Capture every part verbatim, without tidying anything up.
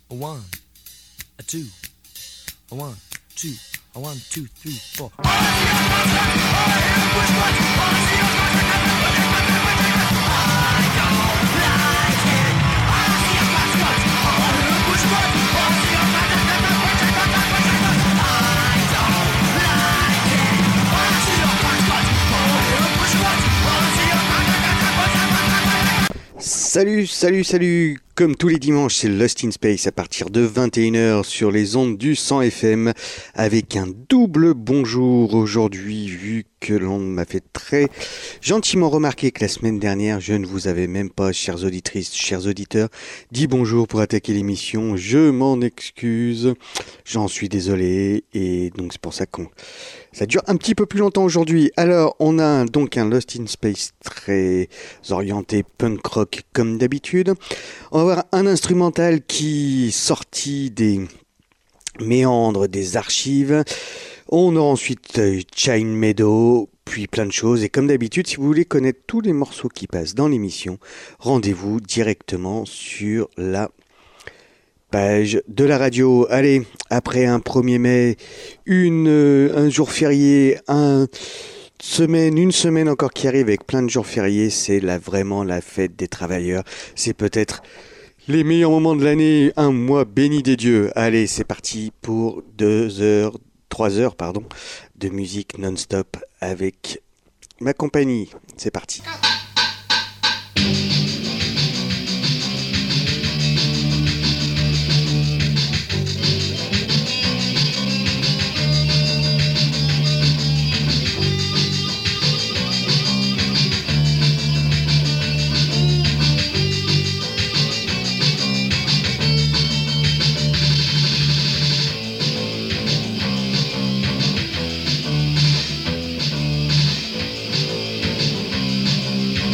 a one, a two, a one, two, a one, two, three, four. Salut, salut, salut. Comme tous les dimanches, c'est Lost in Space à partir de vingt et une heures sur les ondes du cent F M avec un double bonjour aujourd'hui, vu que l'on m'a fait très gentiment remarquer que la semaine dernière, je ne vous avais même pas, chères auditrices, chers auditeurs, dit bonjour pour attaquer l'émission. Je m'en excuse, j'en suis désolé et donc c'est pour ça qu'on... Ça dure un petit peu plus longtemps aujourd'hui. Alors, on a donc un Lost in Space très orienté punk rock comme d'habitude. On va avoir un instrumental qui est sorti des méandres des archives. On aura ensuite Chain Meadow, puis plein de choses. Et comme d'habitude, si vous voulez connaître tous les morceaux qui passent dans l'émission, rendez-vous directement sur la page de la radio. Allez, après un premier mai, une, euh, un jour férié, un semaine, une semaine encore qui arrive avec plein de jours fériés, c'est là vraiment la fête des travailleurs. C'est peut-être les meilleurs moments de l'année, un mois béni des dieux. Allez, c'est parti pour deux heures, trois heures, pardon, de musique non-stop avec ma compagnie. C'est parti. We'll be right back.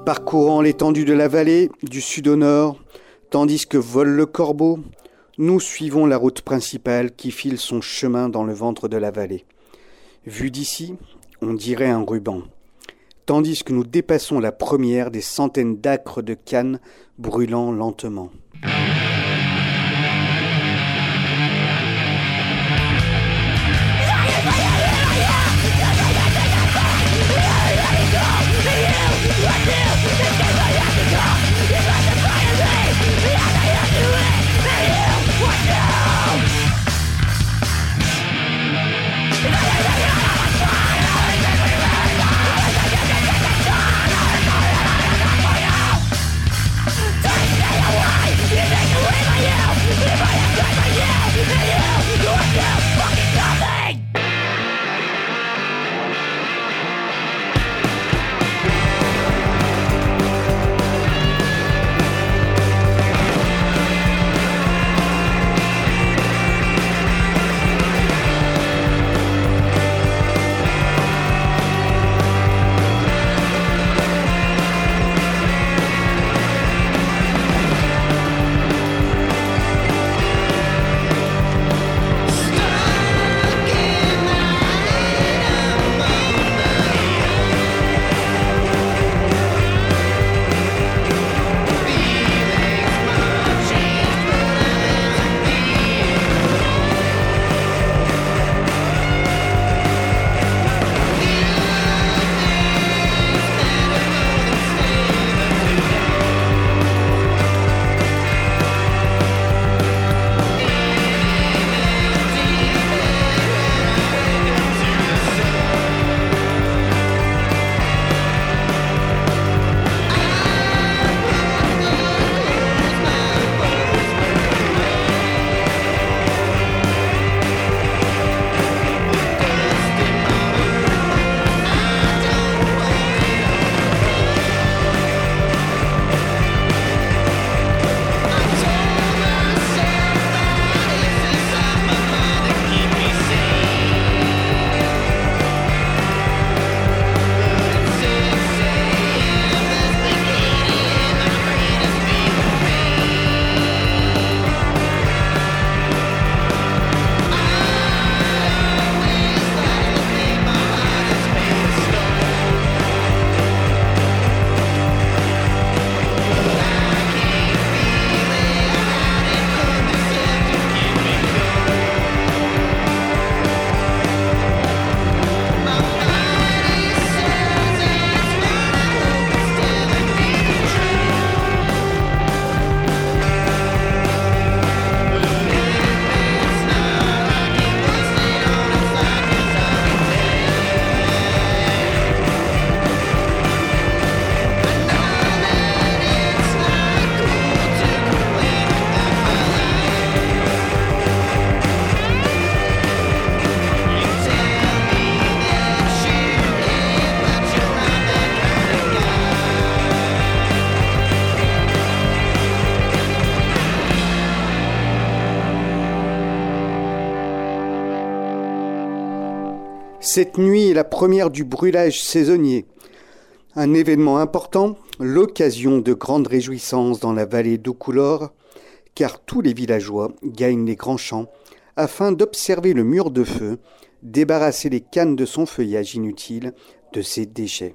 Parcourant l'étendue de la vallée, du sud au nord, tandis que vole le corbeau, nous suivons la route principale qui file son chemin dans le ventre de la vallée. Vu d'ici, on dirait un ruban, tandis que nous dépassons la première des centaines d'acres de cannes brûlant lentement. Cette nuit est la première du brûlage saisonnier. Un événement important, l'occasion de grandes réjouissances dans la vallée d'Oukoulor, car tous les villageois gagnent les grands champs afin d'observer le mur de feu, débarrasser les cannes de son feuillage inutile, de ses déchets.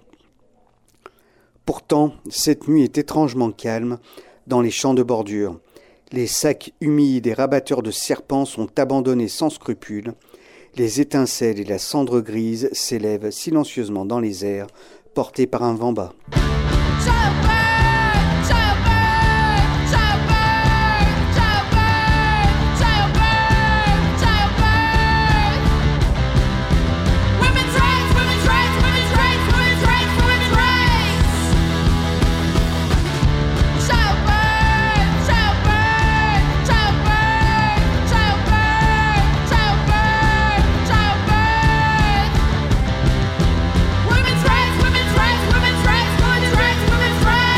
Pourtant, cette nuit est étrangement calme dans les champs de bordure. Les sacs humides et rabatteurs de serpents sont abandonnés sans scrupule. Les étincelles et la cendre grise s'élèvent silencieusement dans les airs, portés par un vent bas. Women's rights, women's rights, women's rights, women's rights.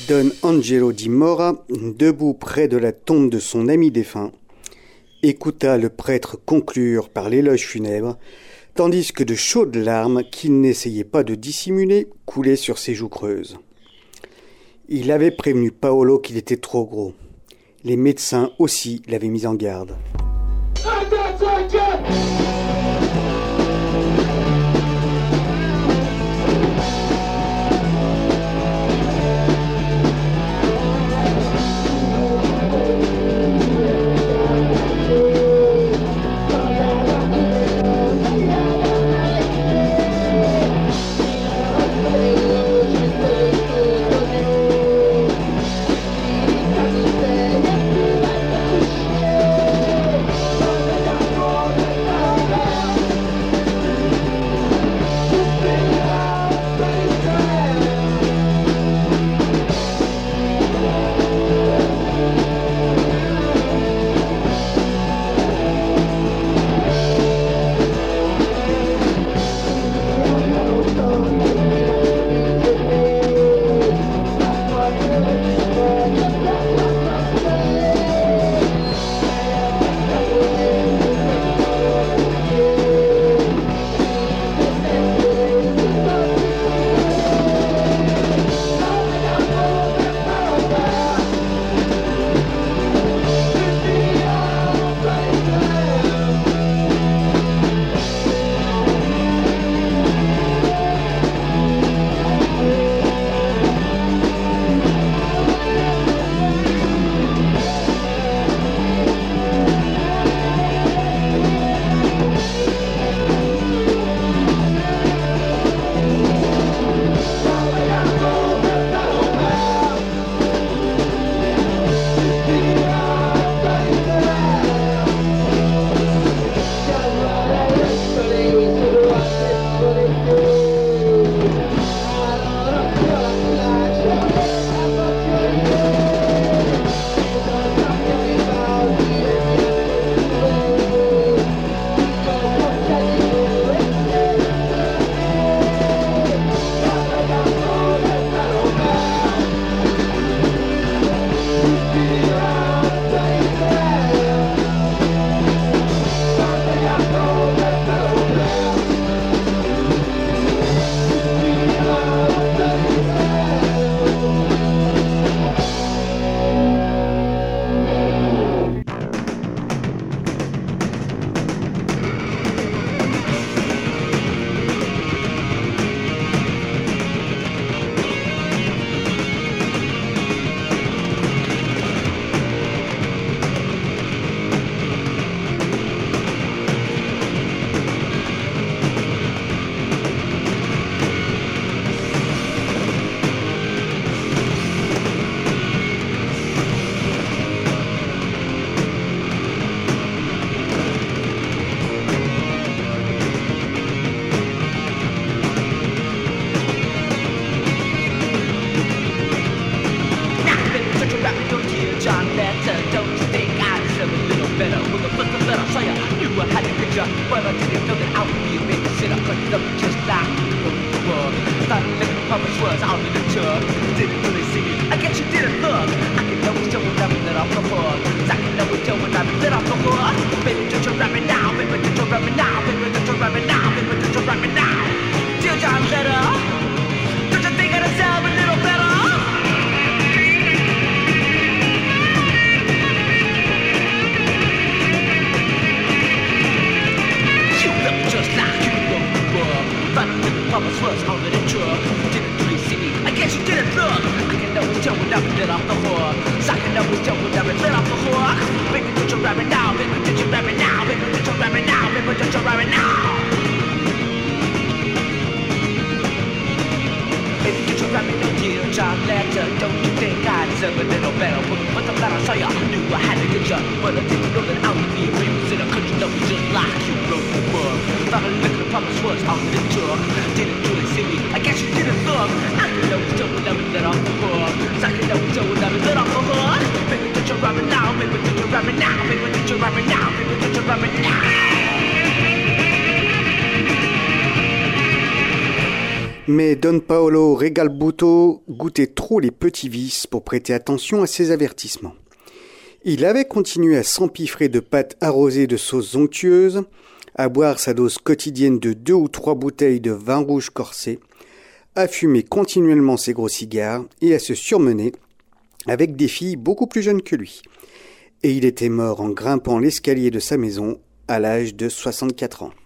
Don Angelo Di Mora, debout près de la tombe de son ami défunt, écouta le prêtre conclure par l'éloge funèbre, tandis que de chaudes larmes, qu'il n'essayait pas de dissimuler, coulaient sur ses joues creuses. Il avait prévenu Paolo qu'il était trop gros. Les médecins aussi l'avaient mis en garde. I guess you didn't look. I can know you don't let me let off the hook. I can know you don't let me let off the hook. Mais Don Paolo Regalbuto goûtait trop les petits vices pour prêter attention à ses avertissements. Il avait continué à s'empiffrer de pâtes arrosées de sauces onctueuses, à boire sa dose quotidienne de deux ou trois bouteilles de vin rouge corsé, à fumer continuellement ses gros cigares et à se surmener avec des filles beaucoup plus jeunes que lui. Et il était mort en grimpant l'escalier de sa maison à l'âge de soixante-quatre ans.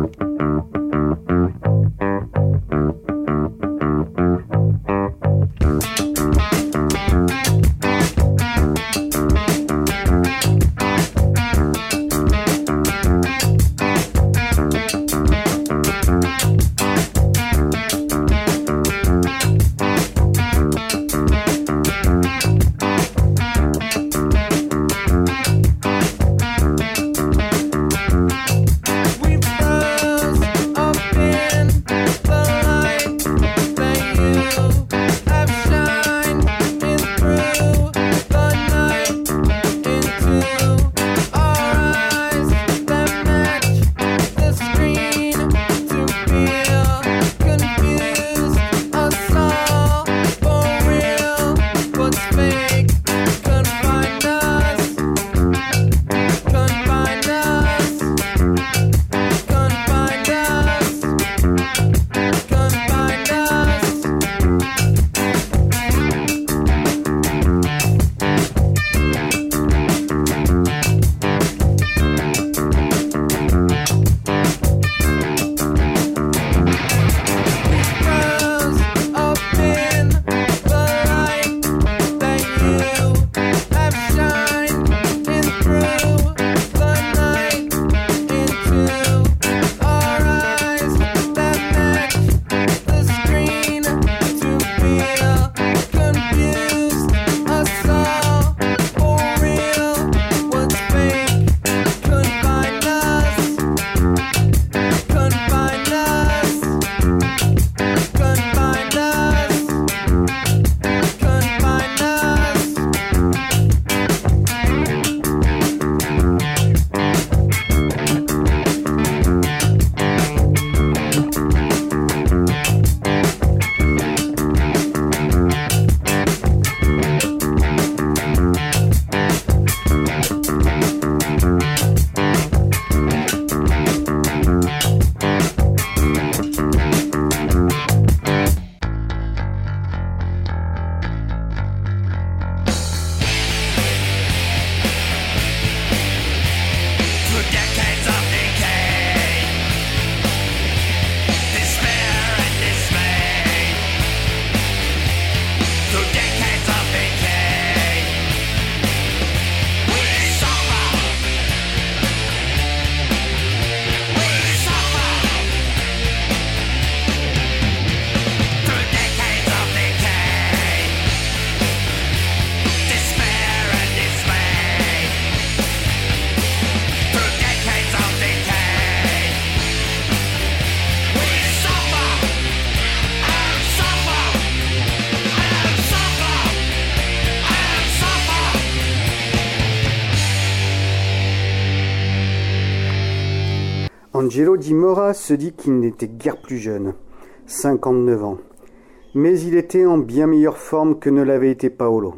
Angelo Di Mora se dit qu'il n'était guère plus jeune, cinquante-neuf ans, mais il était en bien meilleure forme que ne l'avait été Paolo.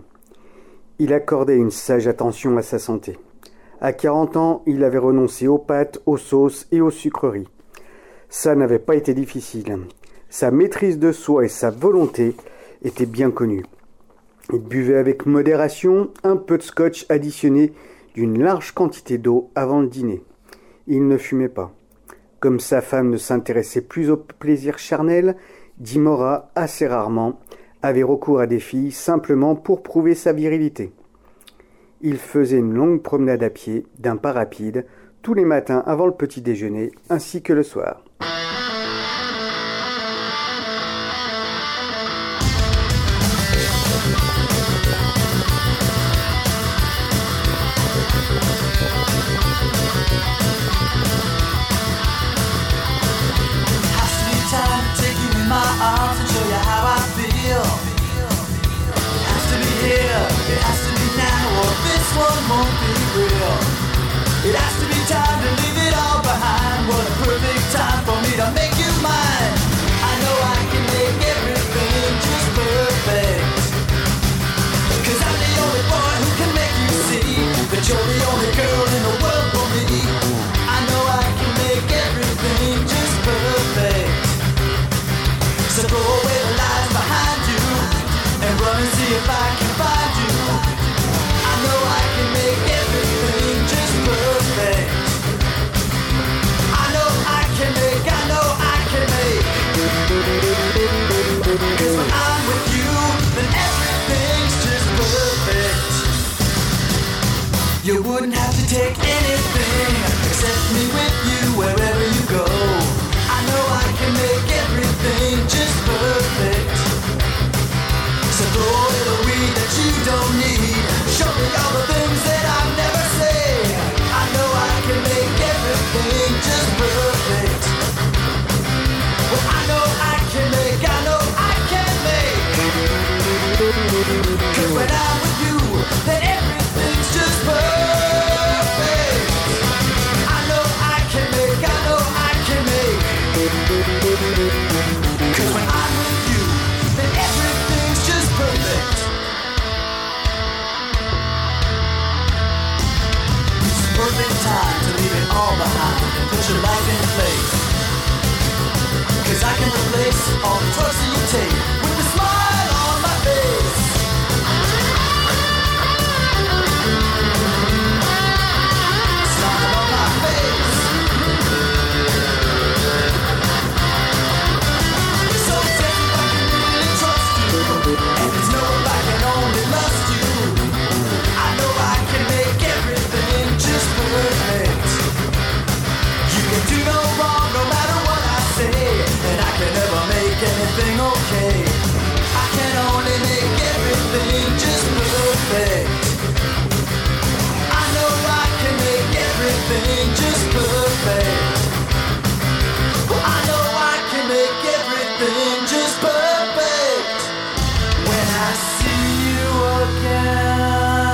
Il accordait une sage attention à sa santé. À quarante ans, il avait renoncé aux pâtes, aux sauces et aux sucreries. Ça n'avait pas été difficile. Sa maîtrise de soi et sa volonté étaient bien connues. Il buvait avec modération un peu de scotch additionné d'une large quantité d'eau avant le dîner. Il ne fumait pas. Comme sa femme ne s'intéressait plus au plaisir charnel, Di Mora, assez rarement, avait recours à des filles simplement pour prouver sa virilité. Il faisait une longue promenade à pied, d'un pas rapide, tous les matins avant le petit déjeuner, ainsi que le soir. It has to be time to leave it all behind. What a perfect time for me to make you mine. I know I can make gonna see if I can find you. I know I can make everything just perfect. I know I can make, I know I can make. 'Cause when I'm with you, then everything's just perfect. You wouldn't have to take anything except me with you wherever you go. I know I can make everything just perfect. So throw away the weed that you don't need. Show me all the things that I never say. I know I can make everything just perfect. Well, I know I can make, I know I can make. 'Cause when I'm with you, then everything's just perfect. I know I can make, I know I can make. 'Cause when I'm with you, then everything's just perfect. It's the perfect time to leave it all behind and put your life in place. 'Cause I can replace all the drugs that you take with a smile on my face. Smile on my face. So tell me if I can really trust you. And there's no if I can only lust you. I know I can make everything just perfect. You can do no wrong no matter what I say. And I can never make anything okay. I can only make everything just perfect. I know I can make everything just perfect. I know I can make everything just perfect. When I see you again.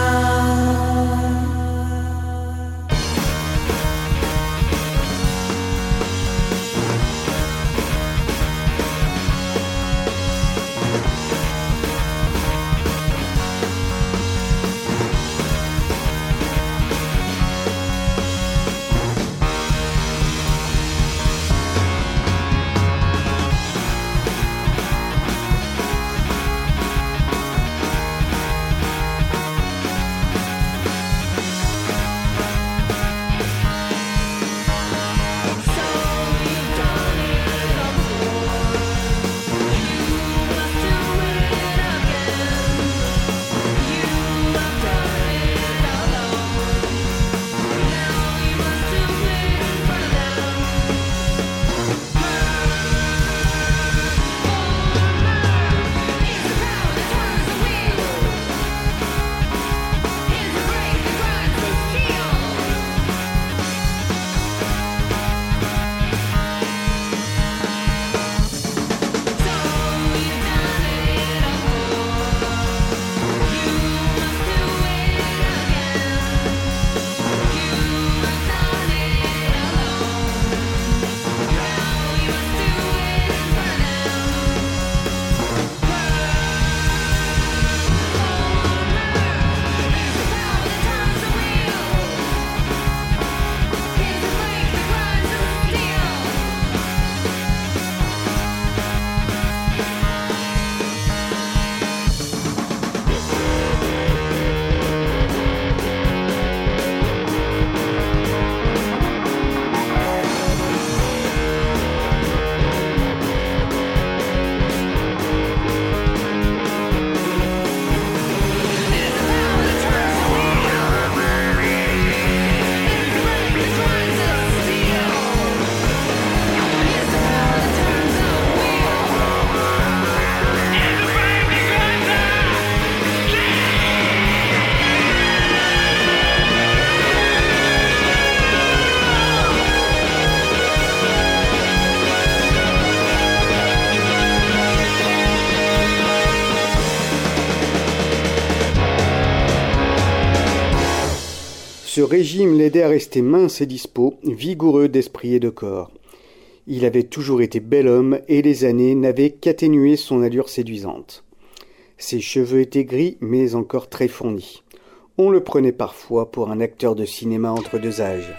Ce régime l'aidait à rester mince et dispos, vigoureux d'esprit et de corps. Il avait toujours été bel homme et les années n'avaient qu'atténué son allure séduisante. Ses cheveux étaient gris mais encore très fournis. On le prenait parfois pour un acteur de cinéma entre deux âges.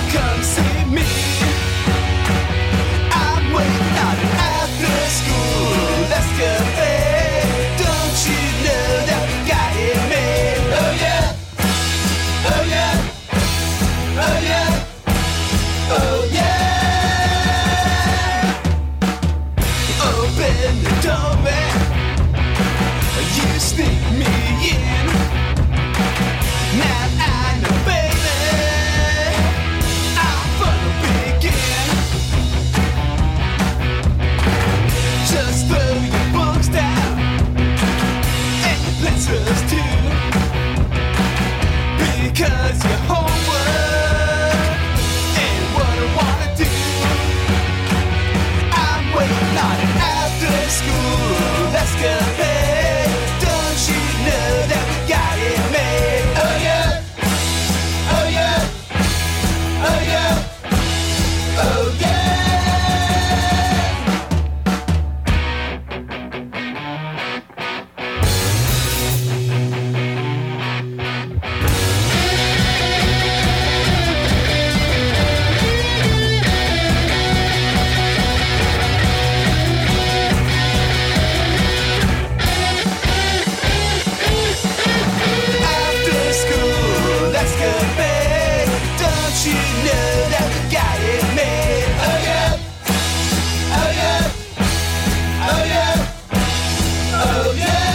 come see me. I'm waiting out after school escapade. Don't you know that we got it made? Oh yeah, oh yeah, oh yeah, oh yeah. Open the door, man. You sneak me in. Now I know, baby, I'm gonna begin. Just throw your books down and your pencils too, because your homework ain't what I wanna do. I'm waiting on it after school escapade. Don't you know that we got it made? Oh yeah, oh yeah, oh yeah, oh yeah. After school escapade. Don't you know that we got it made? Oh yeah, oh yeah, oh yeah, oh yeah,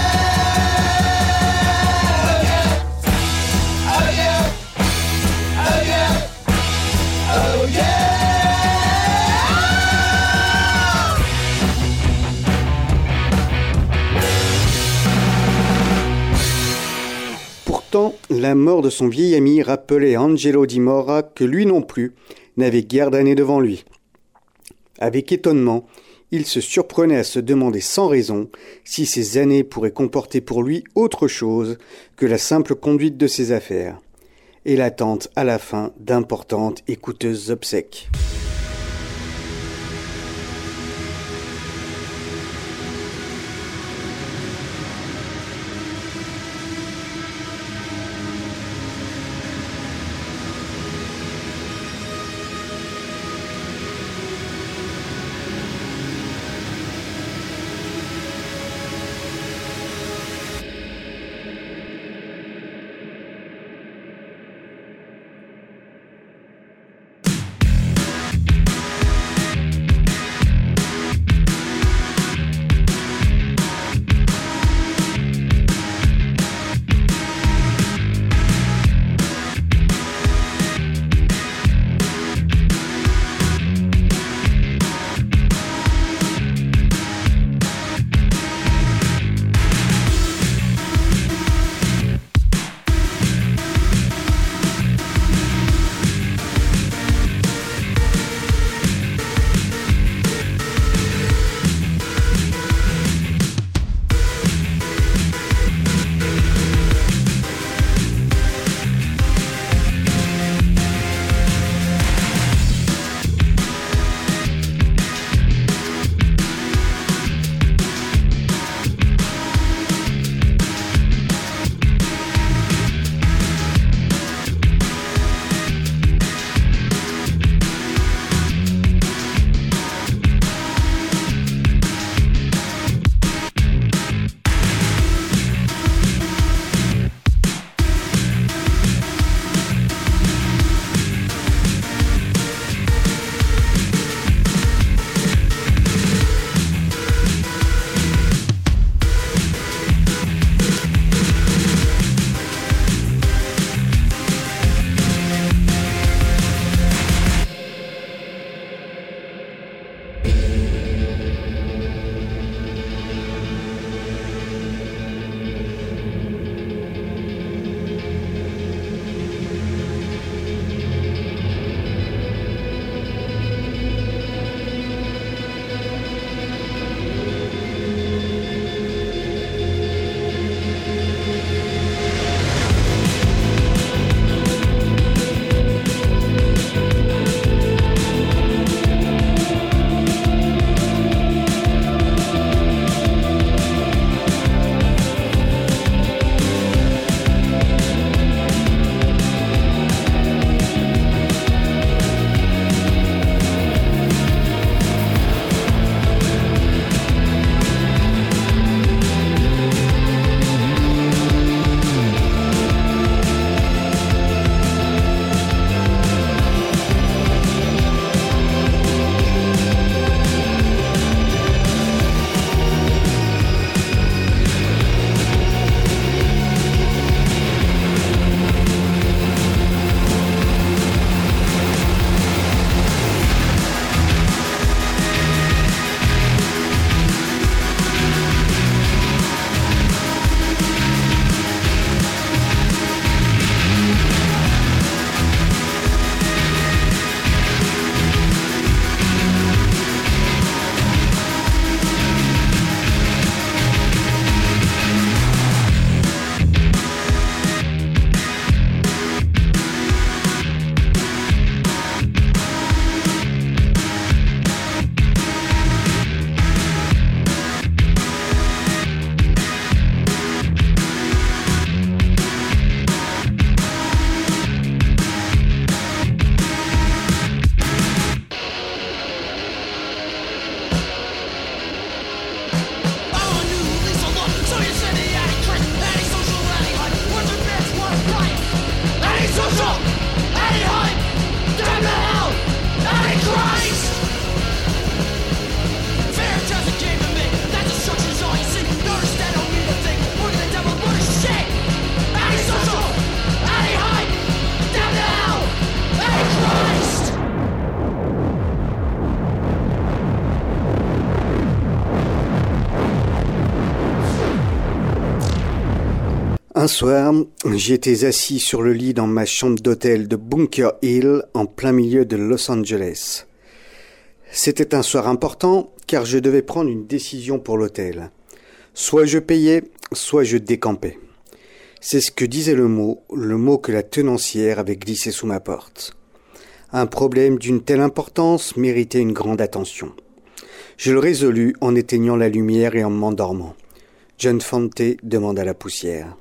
oh yeah, oh yeah, oh yeah, oh yeah. Pourtant, la mort de son vieil ami rappelait à Angelo Di Mora que lui non plus n'avait guère d'années devant lui. Avec étonnement, il se surprenait à se demander sans raison si ces années pourraient comporter pour lui autre chose que la simple conduite de ses affaires, et l'attente à la fin d'importantes et coûteuses obsèques. Un soir, j'étais assis sur le lit dans ma chambre d'hôtel de Bunker Hill, en plein milieu de Los Angeles. C'était un soir important, car je devais prendre une décision pour l'hôtel. Soit je payais, soit je décampais. C'est ce que disait le mot, le mot que la tenancière avait glissé sous ma porte. Un problème d'une telle importance méritait une grande attention. Je le résolus en éteignant la lumière et en m'endormant. John Fante demanda la poussière.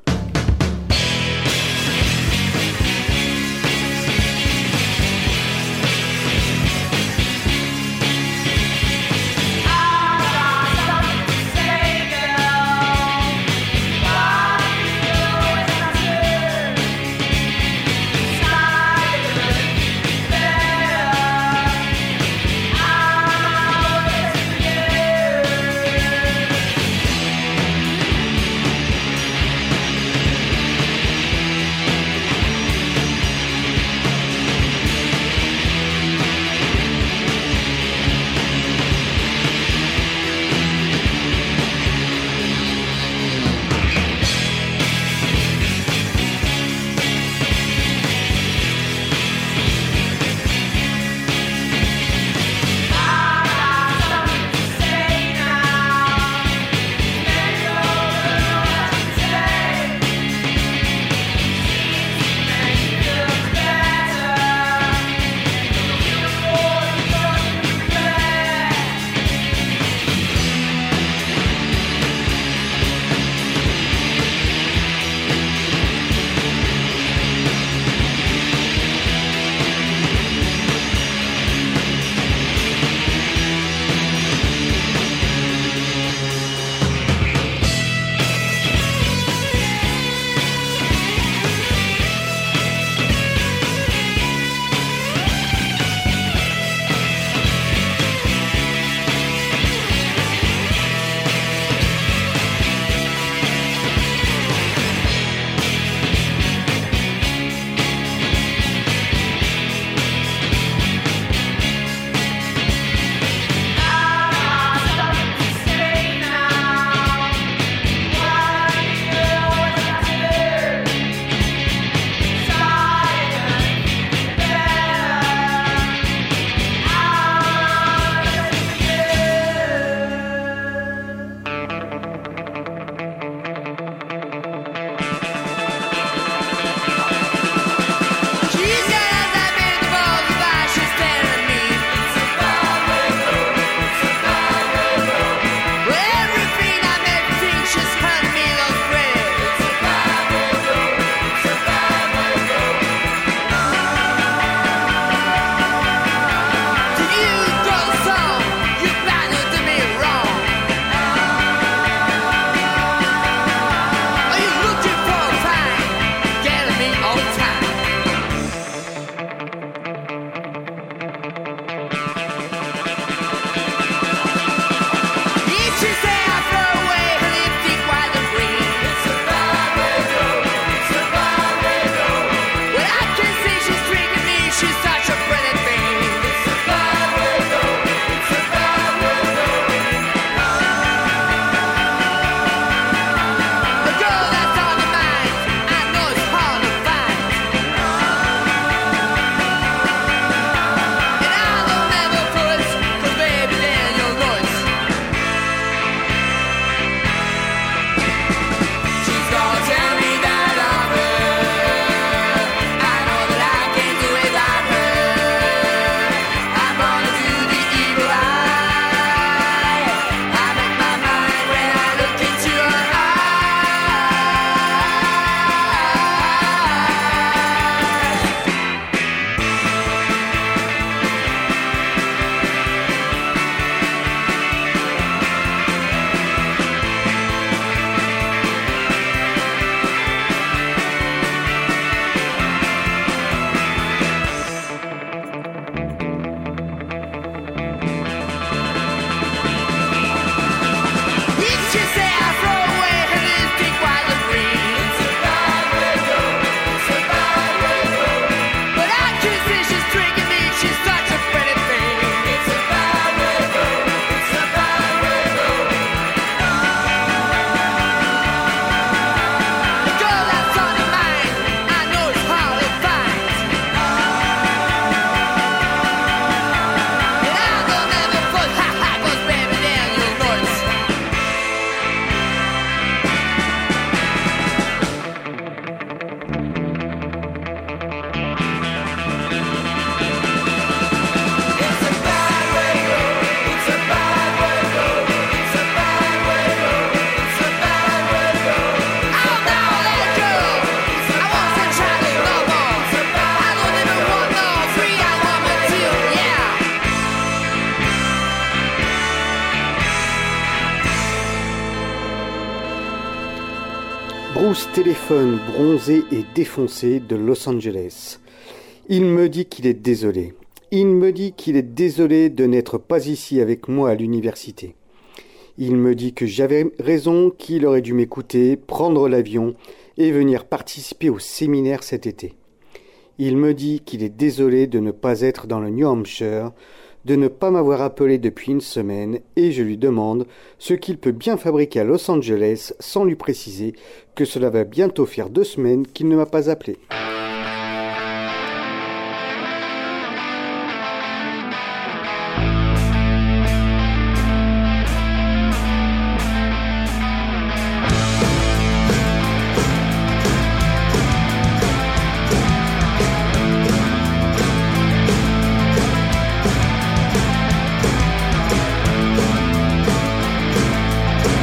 Bruce téléphone bronzé et défoncé de Los Angeles. Il me dit qu'il est désolé. Il me dit qu'il est désolé de n'être pas ici avec moi à l'université. Il me dit que j'avais raison, qu'il aurait dû m'écouter, prendre l'avion et venir participer au séminaire cet été. Il me dit qu'il est désolé de ne pas être dans le New Hampshire, de ne pas m'avoir appelé depuis une semaine, et je lui demande ce qu'il peut bien fabriquer à Los Angeles sans lui préciser que cela va bientôt faire deux semaines qu'il ne m'a pas appelé.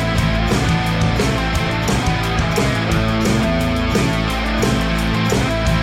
Thank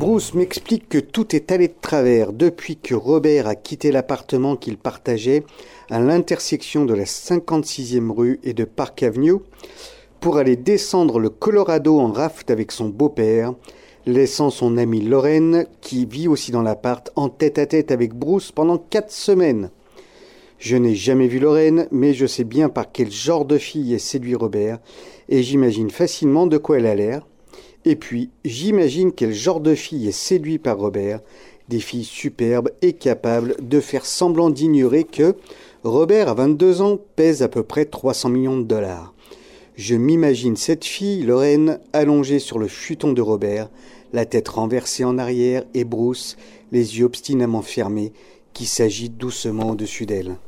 Bruce m'explique que tout est allé de travers depuis que Robert a quitté l'appartement qu'il partageait à l'intersection de la cinquante-sixième rue et de Park Avenue pour aller descendre le Colorado en raft avec son beau-père, laissant son amie Lorraine, qui vit aussi dans l'appart, en tête-à-tête avec Bruce pendant quatre semaines. Je n'ai jamais vu Lorraine, mais je sais bien par quel genre de fille est séduit Robert, et j'imagine facilement de quoi elle a l'air. Et puis, j'imagine quel genre de fille est séduit par Robert, des filles superbes et capables de faire semblant d'ignorer que Robert, à vingt-deux ans, pèse à peu près trois cents millions de dollars. Je m'imagine cette fille, Lorraine, allongée sur le futon de Robert, la tête renversée en arrière et Bruce, les yeux obstinément fermés, qui s'agite doucement au-dessus d'elle.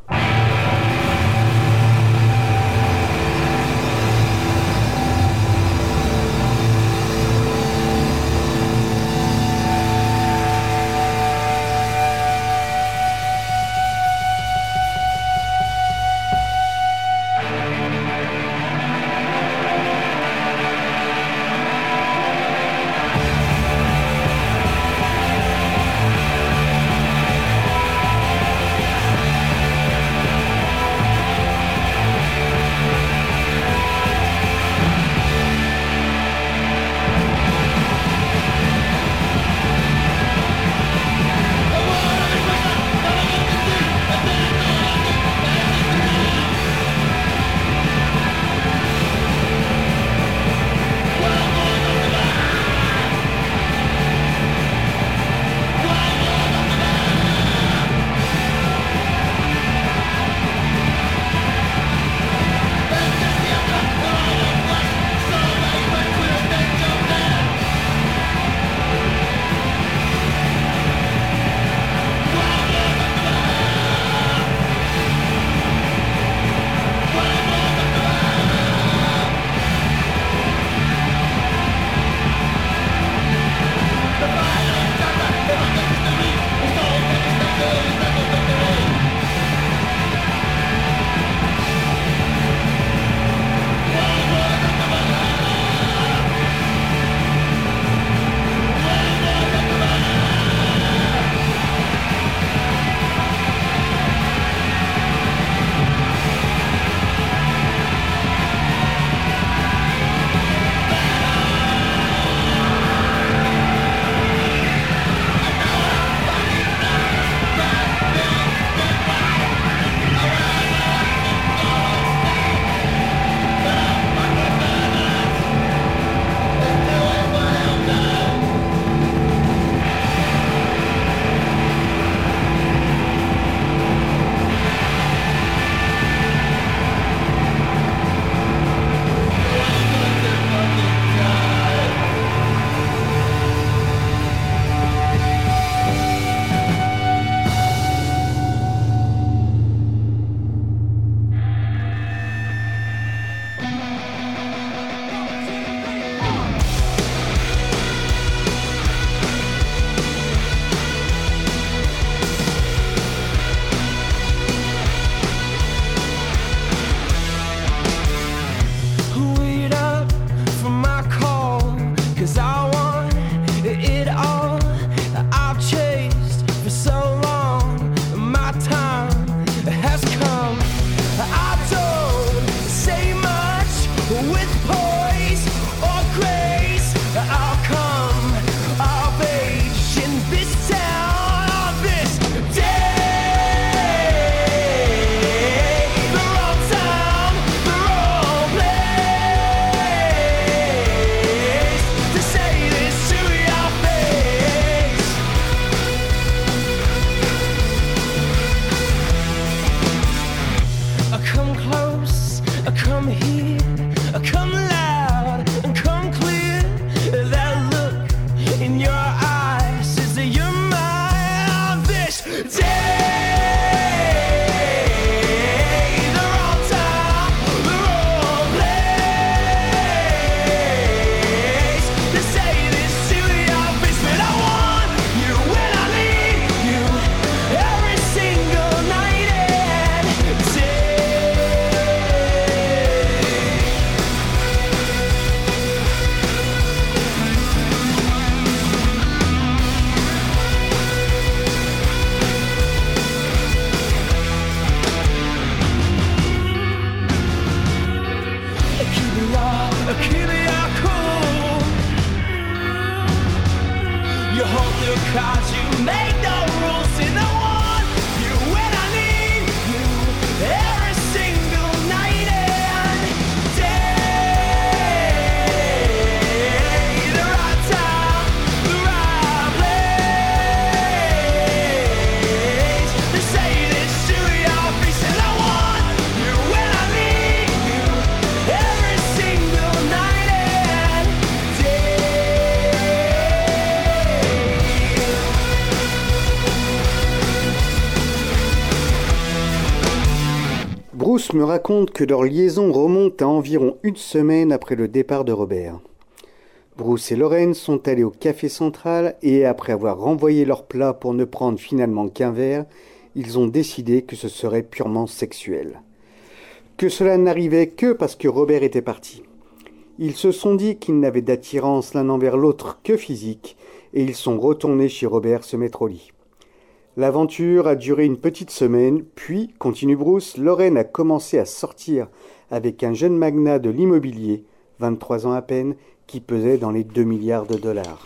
Bruce me raconte que leur liaison remonte à environ une semaine après le départ de Robert. Bruce et Lorraine sont allés au Café Central et après avoir renvoyé leur plat pour ne prendre finalement qu'un verre, ils ont décidé que ce serait purement sexuel. Que cela n'arrivait que parce que Robert était parti. Ils se sont dit qu'ils n'avaient d'attirance l'un envers l'autre que physique et ils sont retournés chez Robert se mettre au lit. L'aventure a duré une petite semaine, puis, continue Bruce, Lorraine a commencé à sortir avec un jeune magnat de l'immobilier, vingt-trois ans à peine, qui pesait dans les deux milliards de dollars.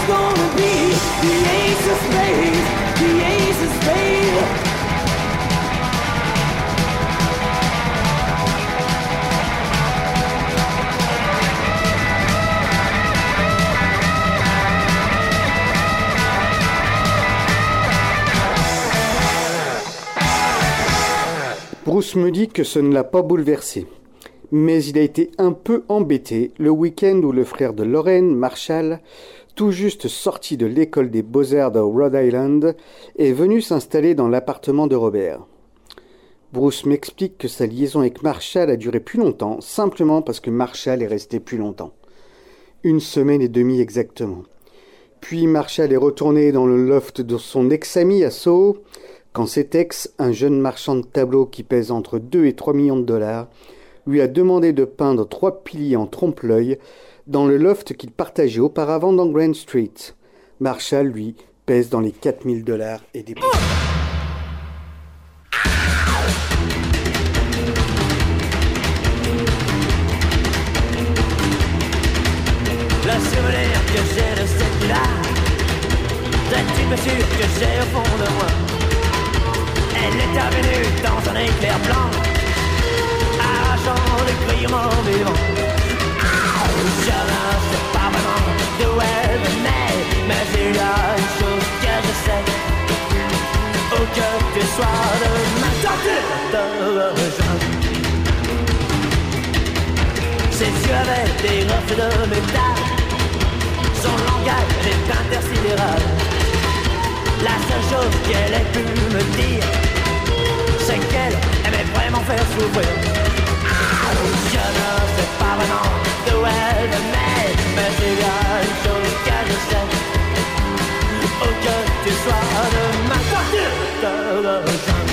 gonna be the ace of spades, the ace of spades. Bruce me dit que ce ne l'a pas bouleversé. Mais il a été un peu embêté le week-end où le frère de Lorraine, Marshall, tout juste sorti de l'école des beaux-arts de Rhode Island, est venu s'installer dans l'appartement de Robert. Bruce m'explique que sa liaison avec Marshall a duré plus longtemps, simplement parce que Marshall est resté plus longtemps. Une semaine et demie exactement. Puis Marshall est retourné dans le loft de son ex-ami à Soho, quand cet ex, un jeune marchand de tableaux qui pèse entre deux et trois millions de dollars, lui a demandé de peindre trois piliers en trompe-l'œil dans le loft qu'il partageait auparavant dans Grand Street. Marshall, lui, pèse dans les quatre mille dollars et des pouces. Le souvenir que j'ai de cette nuit-là, c'est une blessure que j'ai au fond de moi. Elle est avenue dans un éclair blanc, arrachant le grillement vivant. Je ne sais pas vraiment d'où elle venait, mais il y a une chose que je sais, où que tu sois de ma torture de rejoindre. Ses yeux avaient des reflets de métal, son langage est intersidéral. La seule chose qu'elle ait pu me dire, c'est qu'elle aimait vraiment faire souffrir. Je ne sais pas vraiment d'où elle venait, mais il y a une chose que je sais, où que tu sois de ma torture de rejoindre.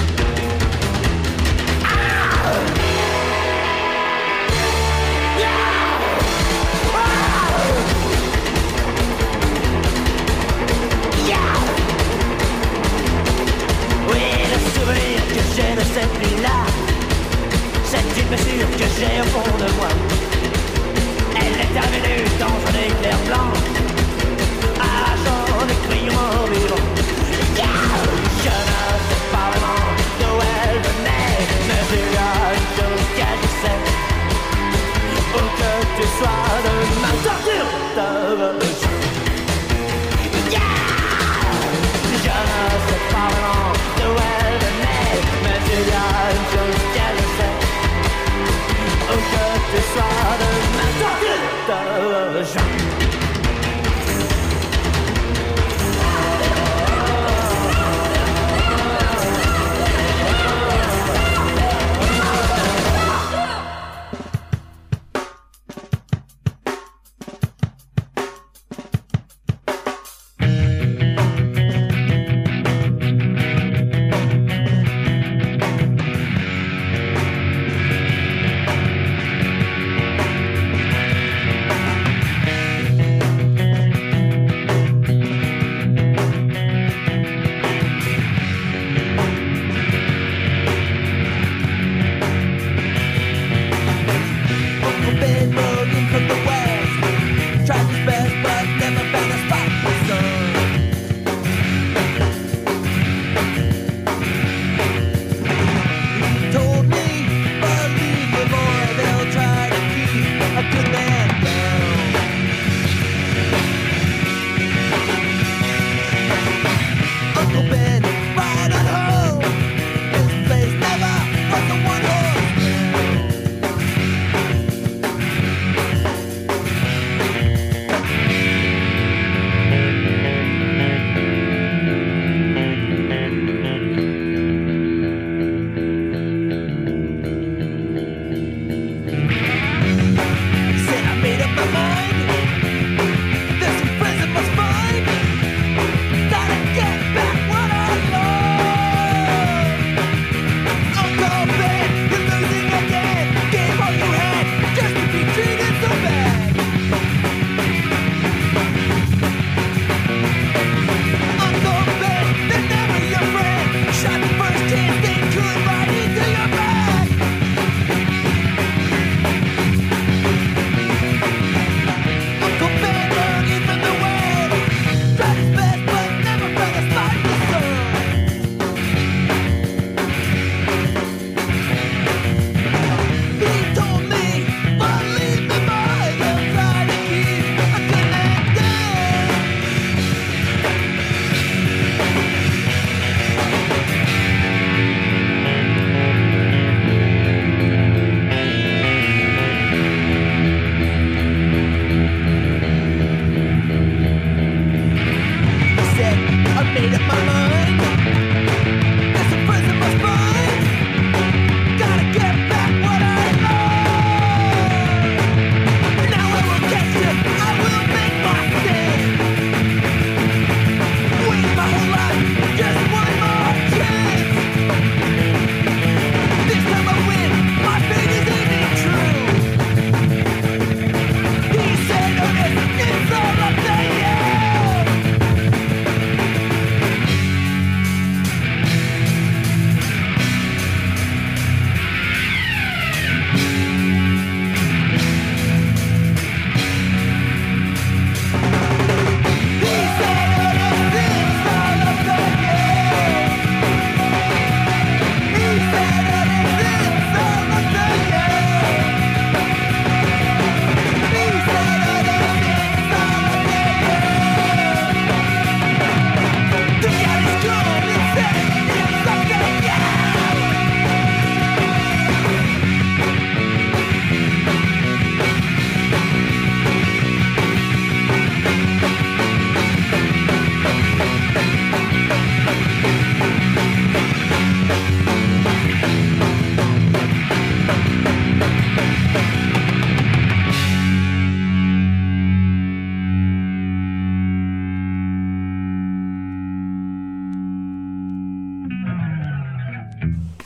J'ai de cette nuit-là, c'est une blessure que j'ai au fond de moi. Elle est avenue dans un éclair blanc, arrachant des criements vivants. Je ne sais pas vraiment d'où elle venait, mais il y a une chose que je sais, où que tu sois de ma torture de rejoindre. Je ne sais pas vraiment d'où elle venait, mais il y a une chose qu'elle sait, où que tu sois de ma torture de rejoindre.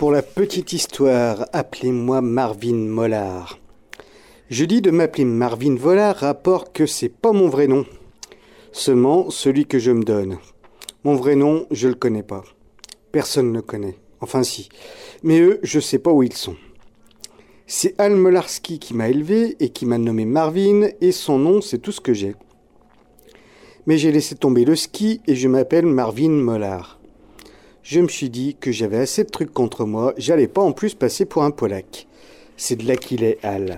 pour la petite histoire, appelez-moi Marvin Mollard. Je dis de m'appeler Marvin Mollard, rapport que c'est pas mon vrai nom. Seulement celui que je me donne. Mon vrai nom, je le connais pas. Personne ne le connaît. Enfin si. Mais eux, je sais pas où ils sont. C'est Al Molarski qui m'a élevé et qui m'a nommé Marvin, et son nom, c'est tout ce que j'ai. Mais j'ai laissé tomber le ski et je m'appelle Marvin Mollard. Je me suis dit que j'avais assez de trucs contre moi, j'allais pas en plus passer pour un Polac. C'est de là qu'il est, Al.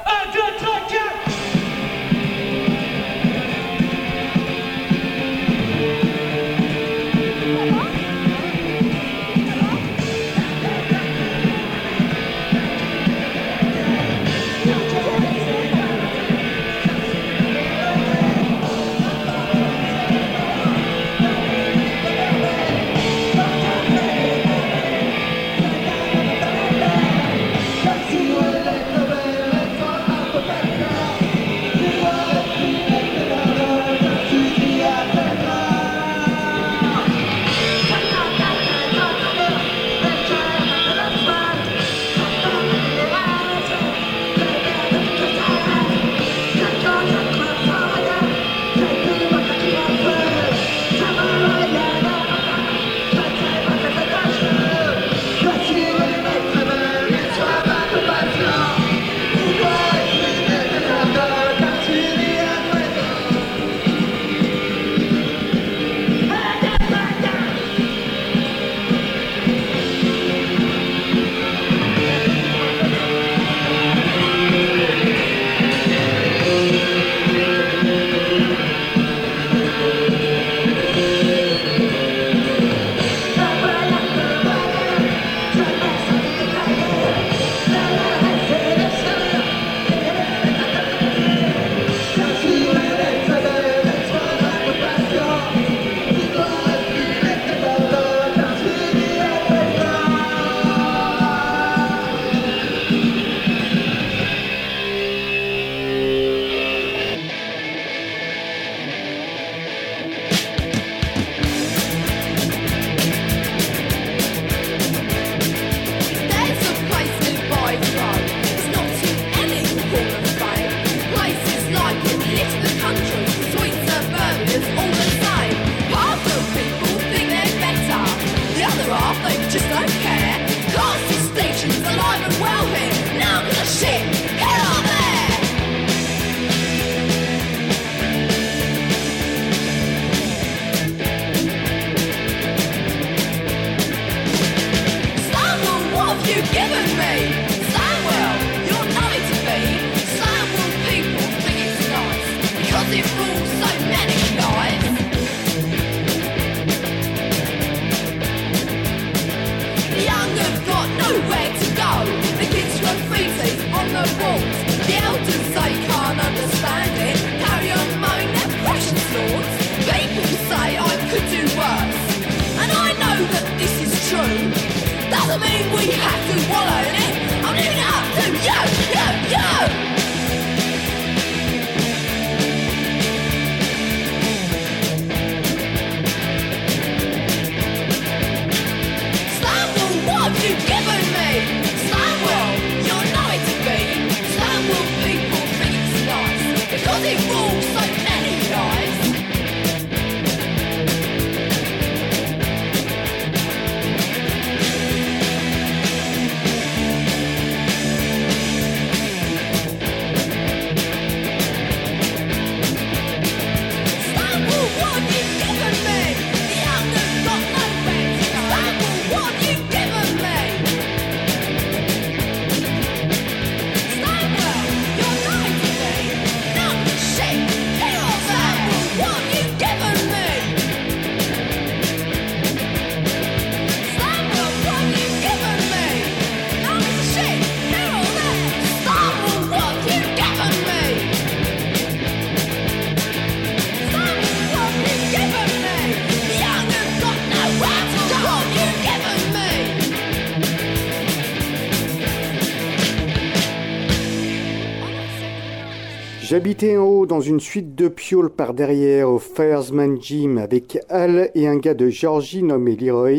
J'habitais en haut dans une suite de pioles par derrière au Fireman Gym avec Al et un gars de Georgie nommé Leroy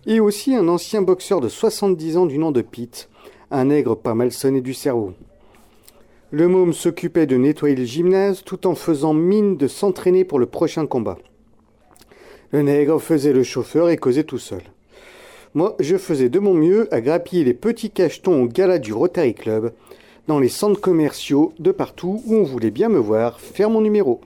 et aussi un ancien boxeur de soixante-dix ans du nom de Pete, un nègre pas mal sonné du cerveau. Le môme s'occupait de nettoyer le gymnase tout en faisant mine de s'entraîner pour le prochain combat. Le nègre faisait le chauffeur et causait tout seul. Moi, je faisais de mon mieux à grappiller les petits cachetons au gala du Rotary Club, dans les centres commerciaux de partout où on voulait bien me voir faire mon numéro.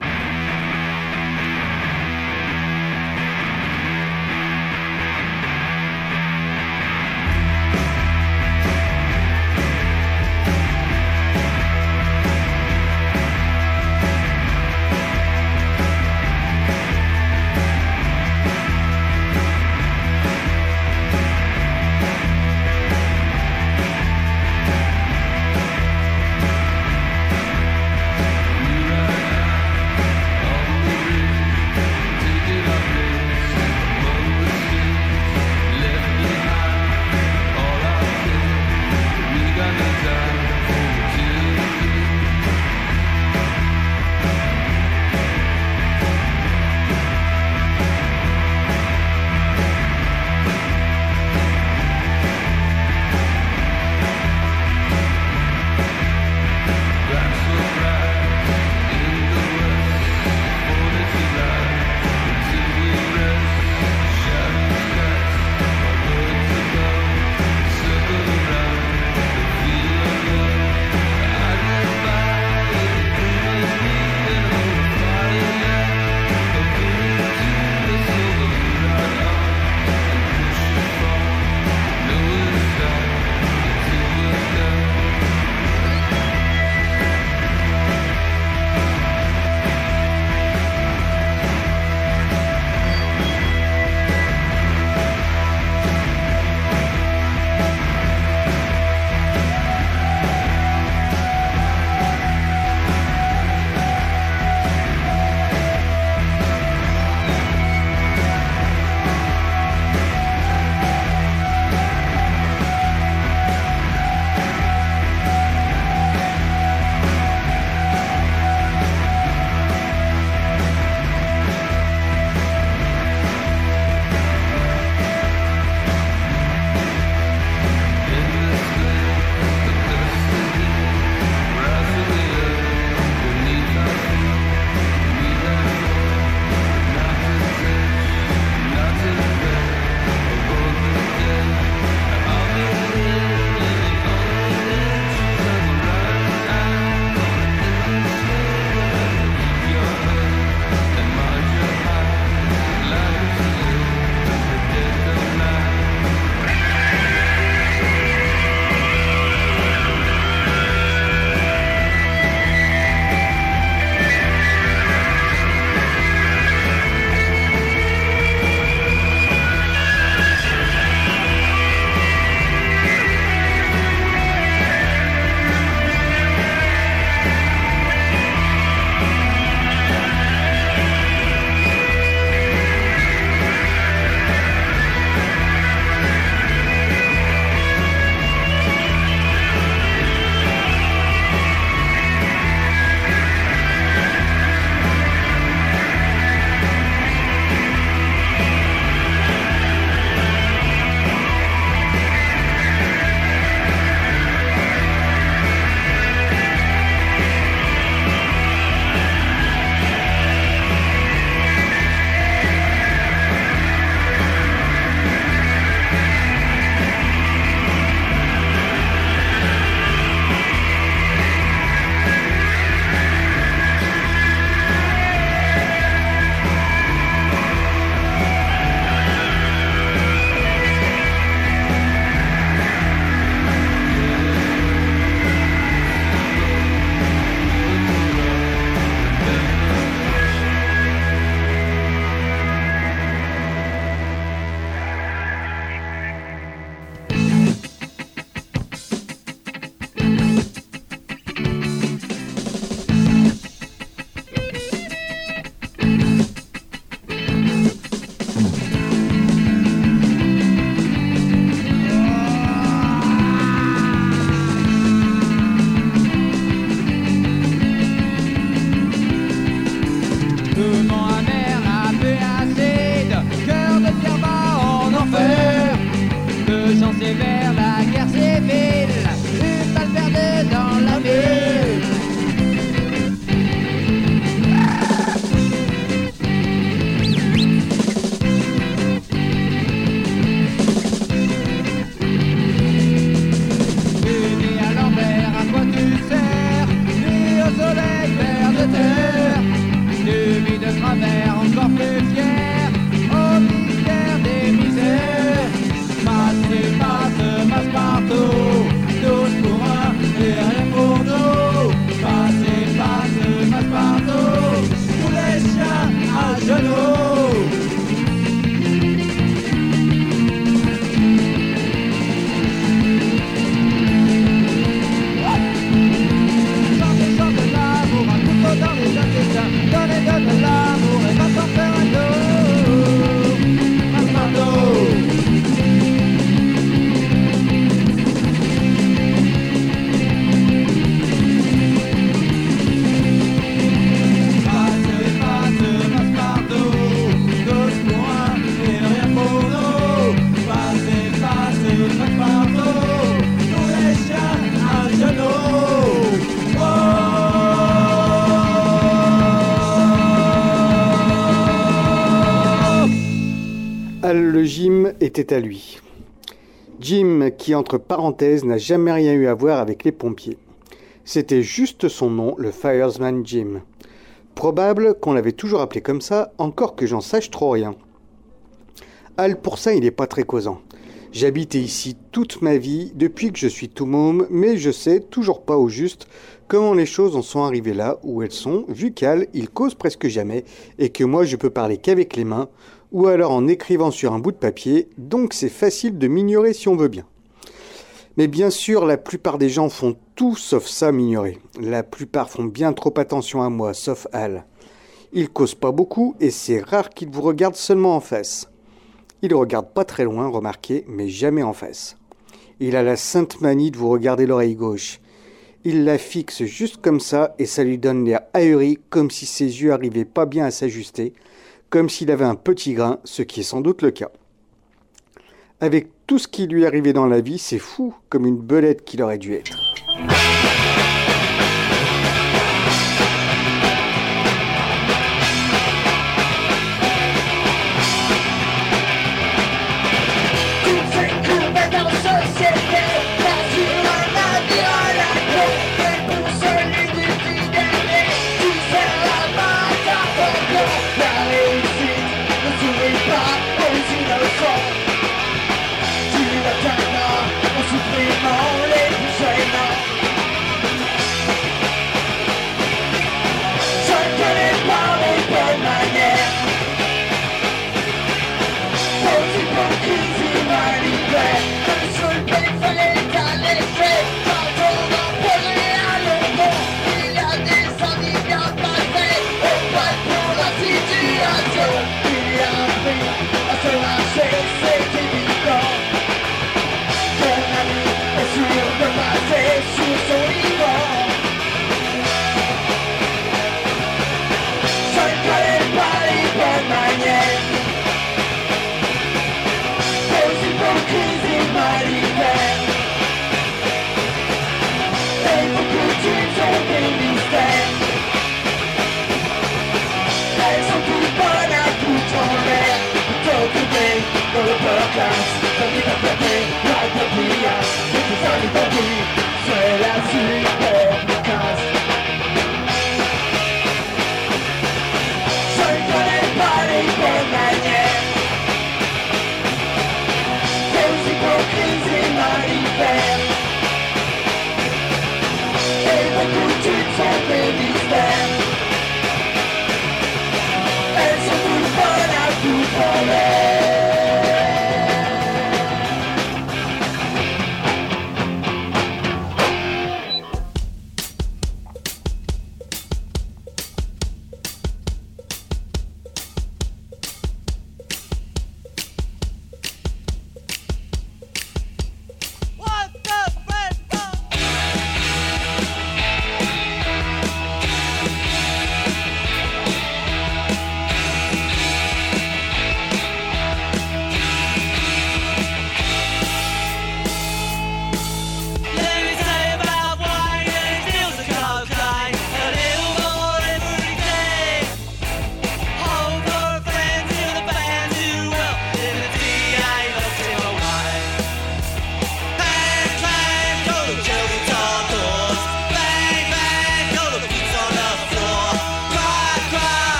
était à lui. Jim, qui entre parenthèses n'a jamais rien eu à voir avec les pompiers. C'était juste son nom, le Fireman Jim. Probable qu'on l'avait toujours appelé comme ça, encore que j'en sache trop rien. Al, pour ça, il n'est pas très causant. J'habitais ici toute ma vie, depuis que je suis tout môme, mais je sais toujours pas au juste comment les choses en sont arrivées là où elles sont, vu qu'Al, il cause presque jamais, et que moi je peux parler qu'avec les mains, ou alors en écrivant sur un bout de papier, donc c'est facile de m'ignorer si on veut bien. Mais bien sûr, la plupart des gens font tout sauf ça m'ignorer. La plupart font bien trop attention à moi, sauf Al. Il cause pas beaucoup, et c'est rare qu'il vous regarde seulement en face. Il regarde pas très loin, remarquez, mais jamais en face. Il a la sainte manie de vous regarder l'oreille gauche. Il la fixe juste comme ça et ça lui donne l'air ahuri, comme si ses yeux arrivaient pas bien à s'ajuster, comme s'il avait un petit grain, ce qui est sans doute le cas. Avec tout ce qui lui est arrivé dans la vie, c'est fou, comme une belette qu'il aurait dû être.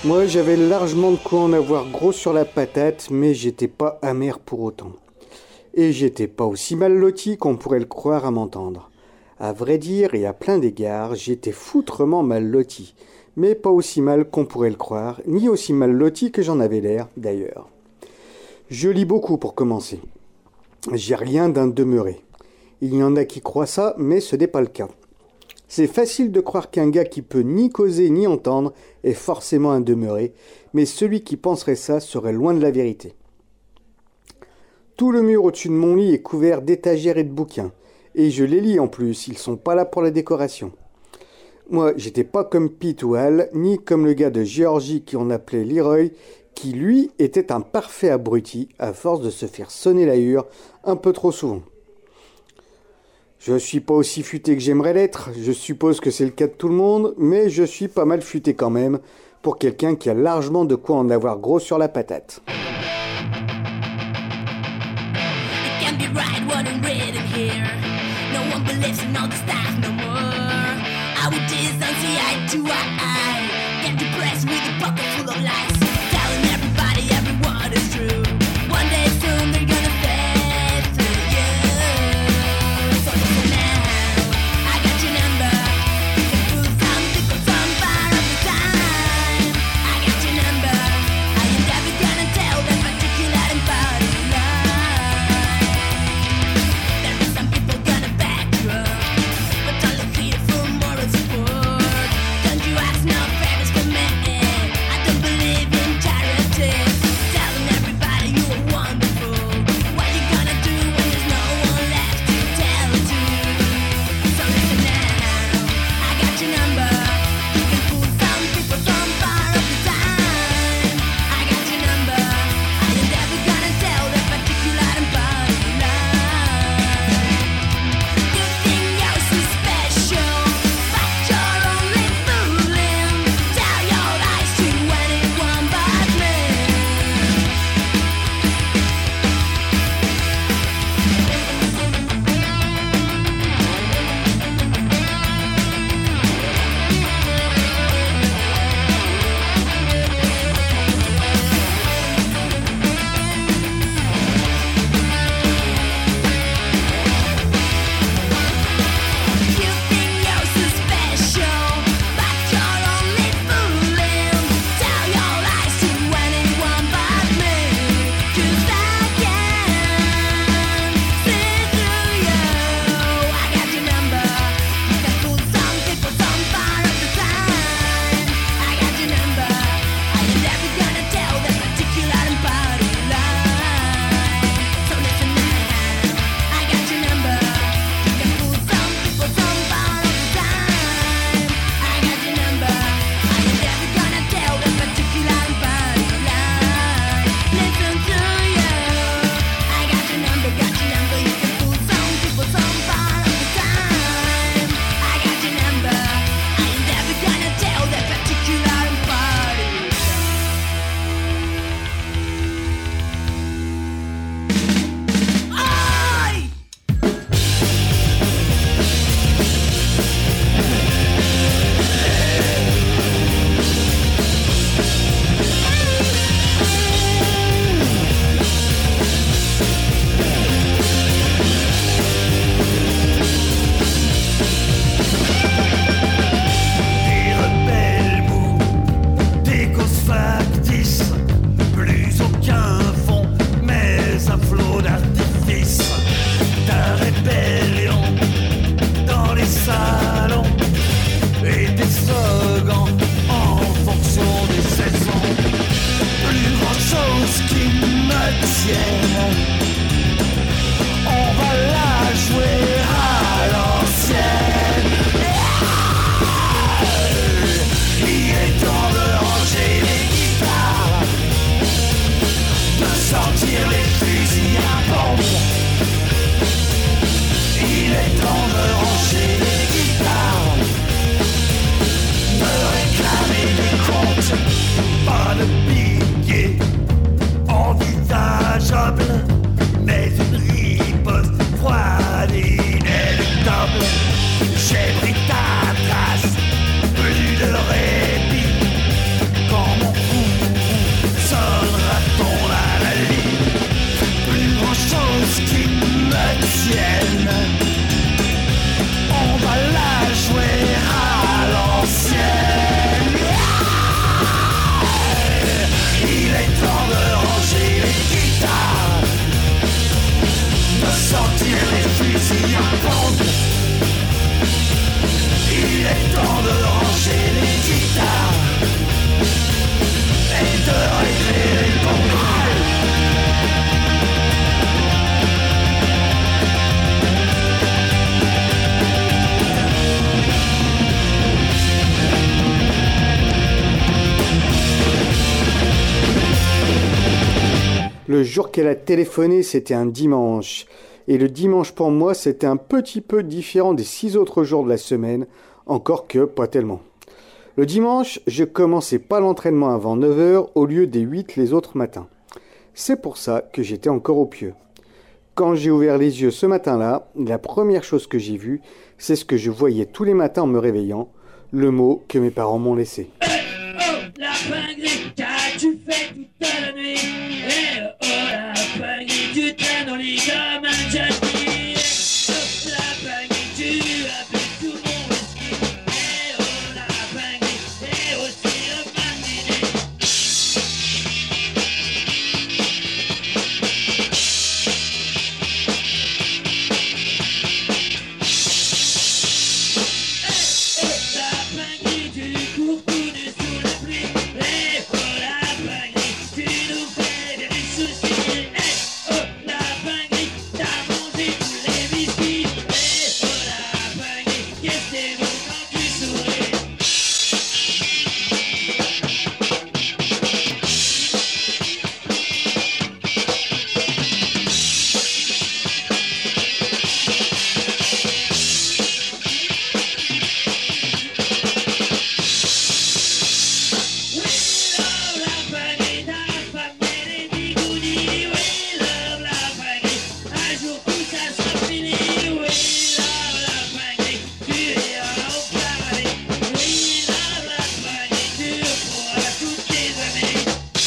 Moi, j'avais largement de quoi en avoir gros sur la patate, mais j'étais pas amer pour autant. Et j'étais pas aussi mal loti qu'on pourrait le croire à m'entendre. À vrai dire, et à plein d'égards, j'étais foutrement mal loti, mais pas aussi mal qu'on pourrait le croire, ni aussi mal loti que j'en avais l'air, d'ailleurs. Je lis beaucoup pour commencer. J'ai rien d'un demeuré. Il y en a qui croient ça, mais ce n'est pas le cas. C'est facile de croire qu'un gars qui peut ni causer ni entendre est forcément un demeuré, mais celui qui penserait ça serait loin de la vérité. Tout le mur au-dessus de mon lit est couvert d'étagères et de bouquins, et je les lis en plus, ils sont pas là pour la décoration. Moi, j'étais pas comme Pete ou Al, ni comme le gars de Géorgie qu'on appelait Leroy, qui lui était un parfait abruti à force de se faire sonner la hure un peu trop souvent. Je suis pas aussi futé que j'aimerais l'être, je suppose que c'est le cas de tout le monde, mais je suis pas mal futé quand même, pour quelqu'un qui a largement de quoi en avoir gros sur la patate. Pas de billets envisageables. Le jour qu'elle a téléphoné, c'était un dimanche. Et le dimanche pour moi, c'était un petit peu différent des six autres jours de la semaine, encore que pas tellement. Le dimanche, je commençais pas l'entraînement avant neuf heures au lieu des huit les autres matins. C'est pour ça que j'étais encore au pieu. Quand j'ai ouvert les yeux ce matin-là, la première chose que j'ai vue, c'est ce que je voyais tous les matins en me réveillant, le mot que mes parents m'ont laissé. Oh, la pinguerie, qu'as-tu fait toute la nuit? Eh oh, la pinguerie, tu traînes au lit comme un junkie. Oh, la pinguerie, tu as bu tout mon whisky. Eh oh, la pinguerie, et aussi le matinée. Eh oh, la pinguerie, tu cours tout nu sous la pluie. Eh oh, la pinguerie, tu nous fais des soucis. Eh oh, la pinguerie, t'as mangé tous les biscuits. Eh oh, la pinguerie, qu'est-ce que c'est beau quand tu souris. We love la pinguerie, t'as pas fait les bigoudis. We love la pinguerie, un jour tout ça sera fini. We love la pinguerie, tu iras au paradis. We love la pinguerie, tu retrouveras toutes tes amies.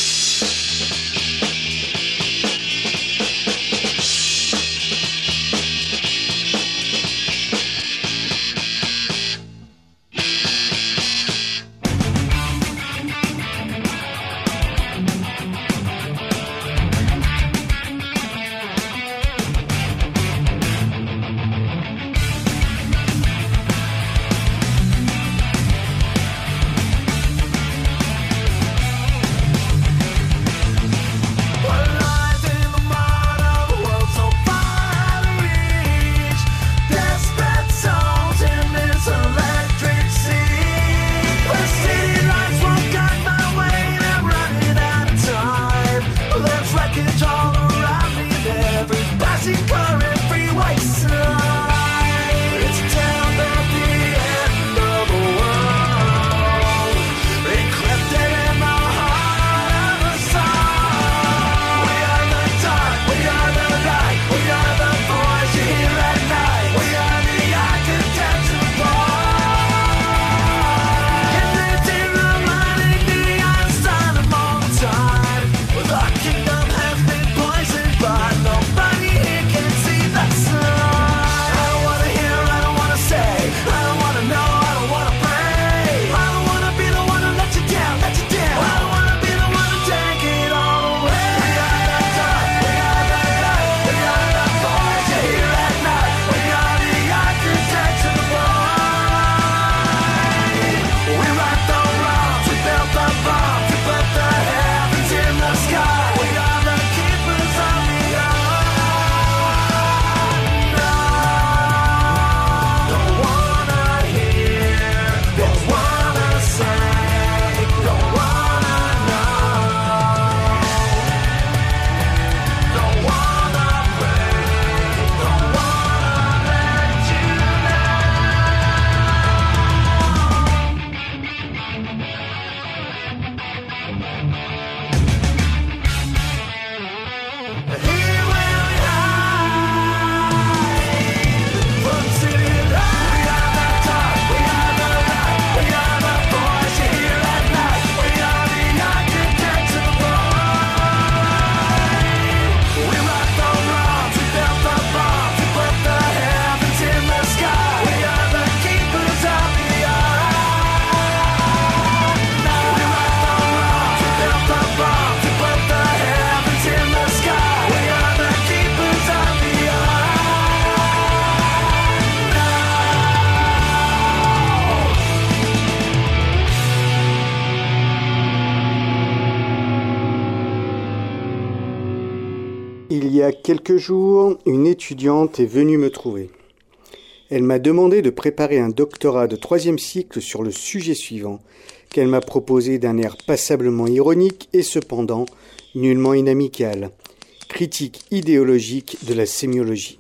Il y a quelques jours, une étudiante est venue me trouver. Elle m'a demandé de préparer un doctorat de troisième cycle sur le sujet suivant, qu'elle m'a proposé d'un air passablement ironique et cependant nullement inamical. critique idéologique de la sémiologie.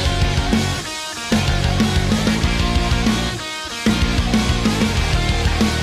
Privacy.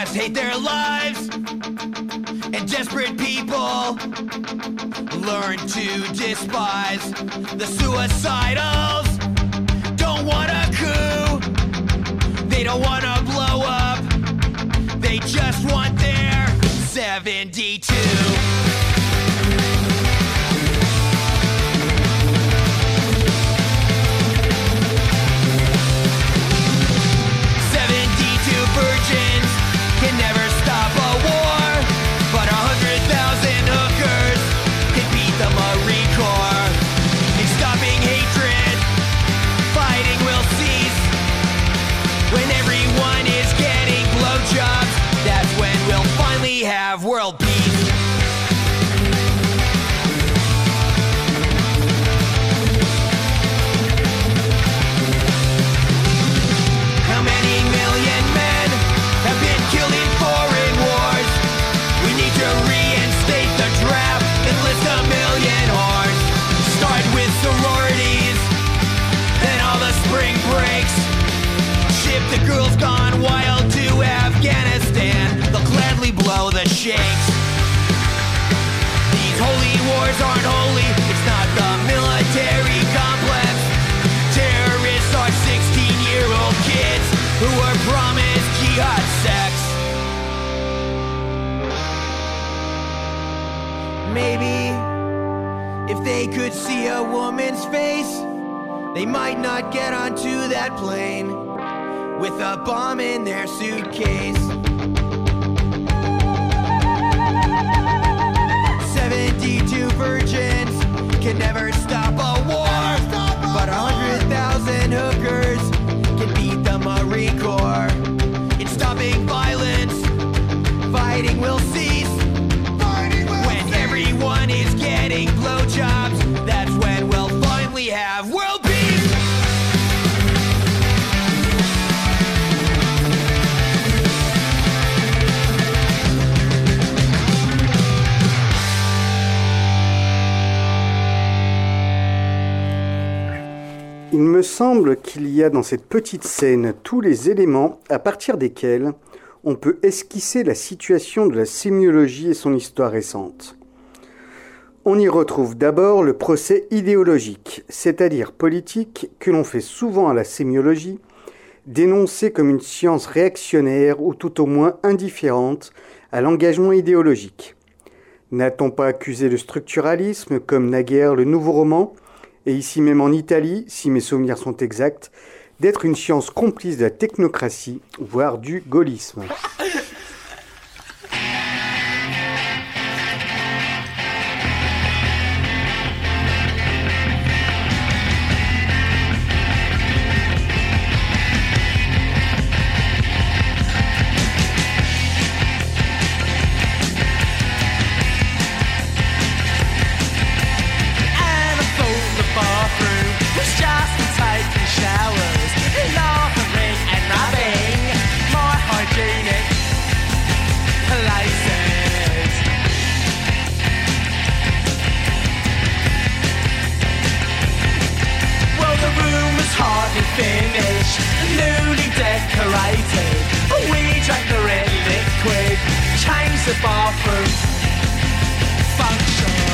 just hate their lives. And desperate people learn to despise the suicidals. Don't want a coup, they don't want to blow up, they just want their seventy-two. seventy-two virgins can never stop a war, but a hundred thousand hookers can beat the Marine Corps. In stopping hatred, fighting will cease. When everyone is getting blowjobs, that's when we'll finally have world peace. How many million men have been killed in foreign wars? We need to reinstate the draft, enlist a million whores. Start with sororities, then all the spring breaks. Ship the girls gone wild to Afghanistan, they'll gladly blow the shakes. These holy wars aren't holy, it's not the military complex. Terrorists are sixteen-year-old kids who were promised jihad sex. Maybe if they could see a woman's face, they might not get onto that plane with a bomb in their suitcase. seventy-two virgins can never stop a war, but a hundred thousand hookers can beat the Marine Corps. In stopping violence, fighting will cease. When everyone is getting blowjobs, that's when we'll finally have world peace. Il me semble qu'il y a dans cette petite scène tous les éléments à partir desquels on peut esquisser la situation de la sémiologie et son histoire récente. On y retrouve d'abord le procès idéologique, c'est-à-dire politique, que l'on fait souvent à la sémiologie, dénoncée comme une science réactionnaire ou tout au moins indifférente à l'engagement idéologique. N'a-t-on pas accusé le structuralisme, comme naguère le nouveau roman, et ici même en Italie, si mes souvenirs sont exacts, d'être une science complice de la technocratie, voire du gaullisme. Finished, newly decorated. We drank the red liquid, changed the bathroom function.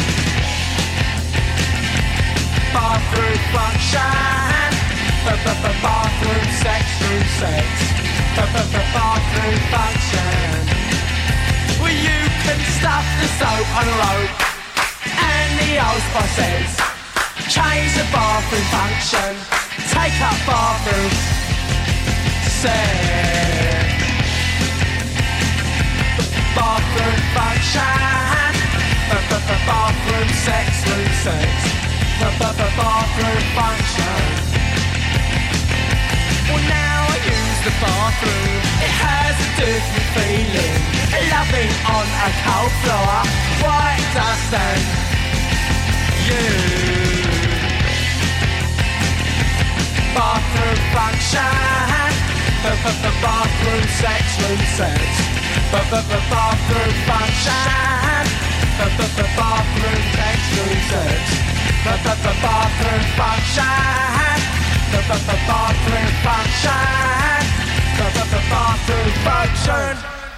Bathroom function. Bathroom sex, room sex. Bathroom function. Well, you can stuff the soap on a rope, and the old spot says, change the bathroom function. Take up bathroom sex. Bathroom function. Bathroom sex, room sex. Bathroom function. Well, now I use the bathroom. It has a different feeling. Loving on a cold floor. Why doesn't you? Bathroom function. Bathroom sex, room sex. Bathroom function. Bathroom sex, room sex. Bathroom function. Bathroom function. Bathroom fortune.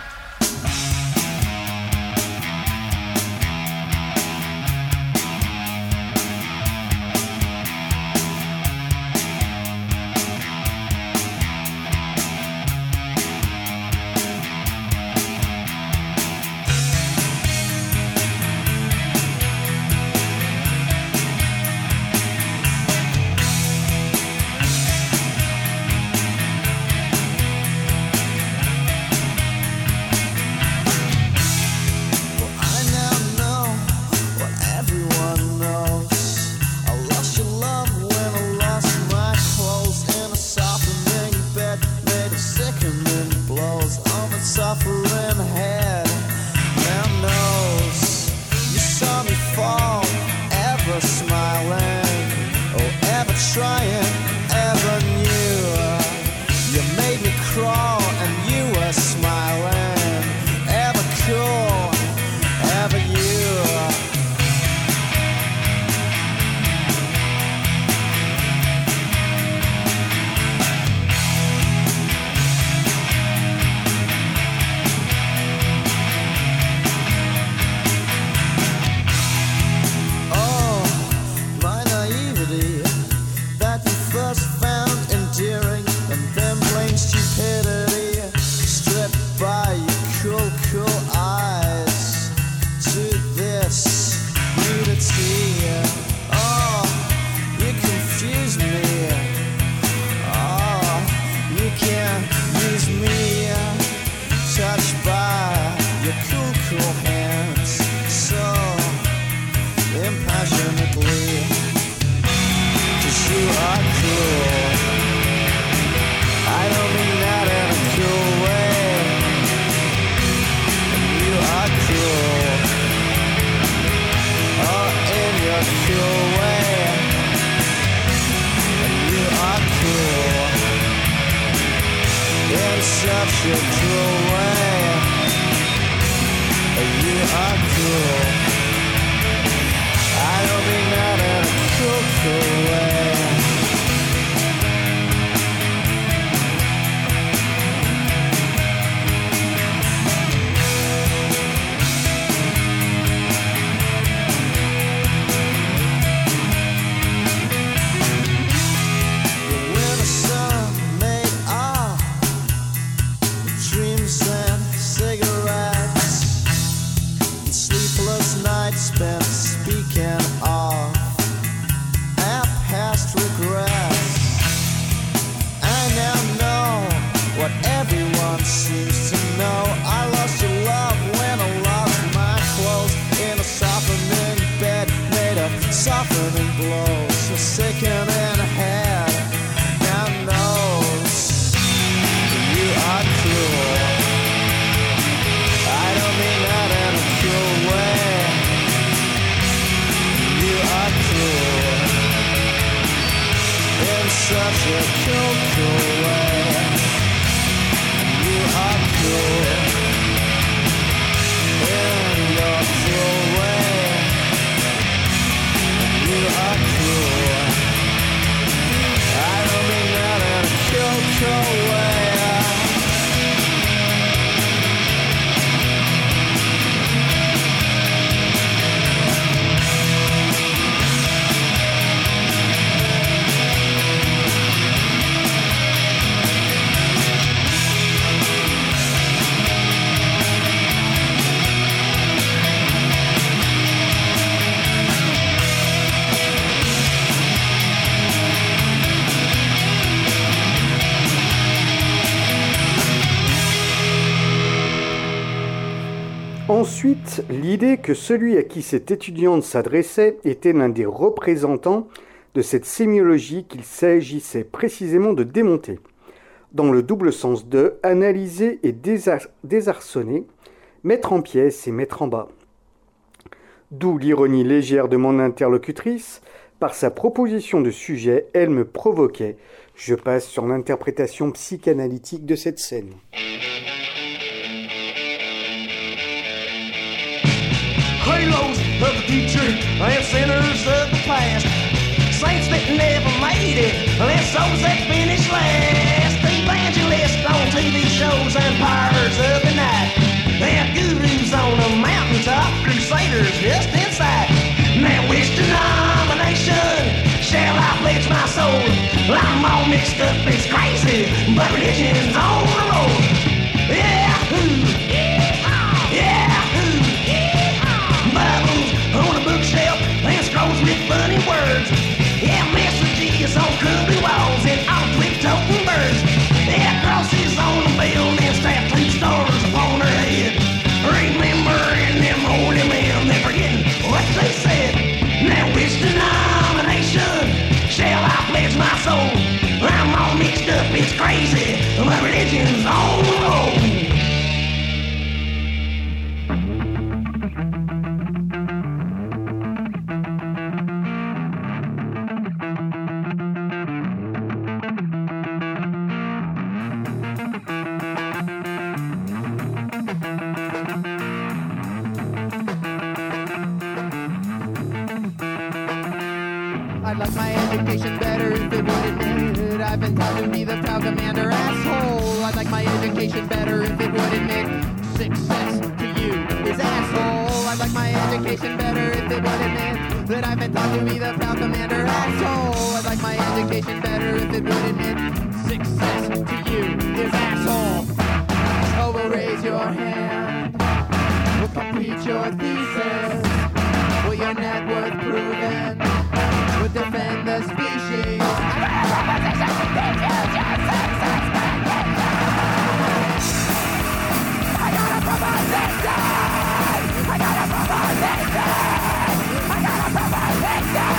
Ensuite, l'idée que celui à qui cette étudiante s'adressait était l'un des représentants de cette sémiologie qu'il s'agissait précisément de démonter, dans le double sens de analyser et désar- désarçonner, mettre en pièces et mettre en bas. D'où l'ironie légère de mon interlocutrice. Par sa proposition de sujet, elle me provoquait. Je passe sur l'interprétation psychanalytique de cette scène. Halos of the future and sinners of the past. Saints that never made it, and souls that finish last. Evangelists on T V shows and pirates. stars of the night. And gurus on the mountaintop, crusaders just inside. Now which denomination shall I pledge my soul? I'm all mixed up, it's crazy, but religion's on the roll. Yeah, ooh, yeah, ooh, Bibles on a bookshelf and scrolls with funny words. Yeah, messages on crumbly walls and all twig-toting birds. Yeah, crosses on the building, strapped two stars upon her head. Remembering them holy men, they're forgetting what they said. Now which denomination shall I pledge my soul? I'm all mixed up, it's crazy, my religion's on the roll. I'd like my education better if it would admit I've been taught to be the proud commander asshole. I'd like my education better if it would admit success to you is asshole. I'd like my education better if it would admit that I've been taught to be the proud commander asshole. I'd like my education better if it would admit success to you is asshole. Oh, well, raise your hand. We'll complete your thesis. Well, your net worth proven would defend the species. I got a proposition. I got a proposition. I got a proposition.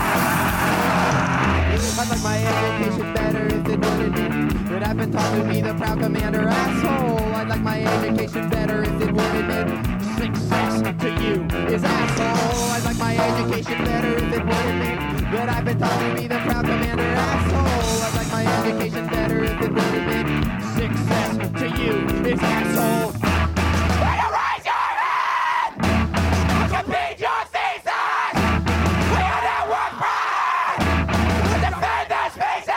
I'd like my education better if it would admit that I've been taught to be the proud commander asshole. I'd like my education better if it would admit success to you is asshole. I'd like my education better if it would admit that I've been taught to be the proud commander asshole. I'd like my education better if it would admit success to you is asshole. When you raise your hand, complete your thesis. We are that one pride. Defend the species.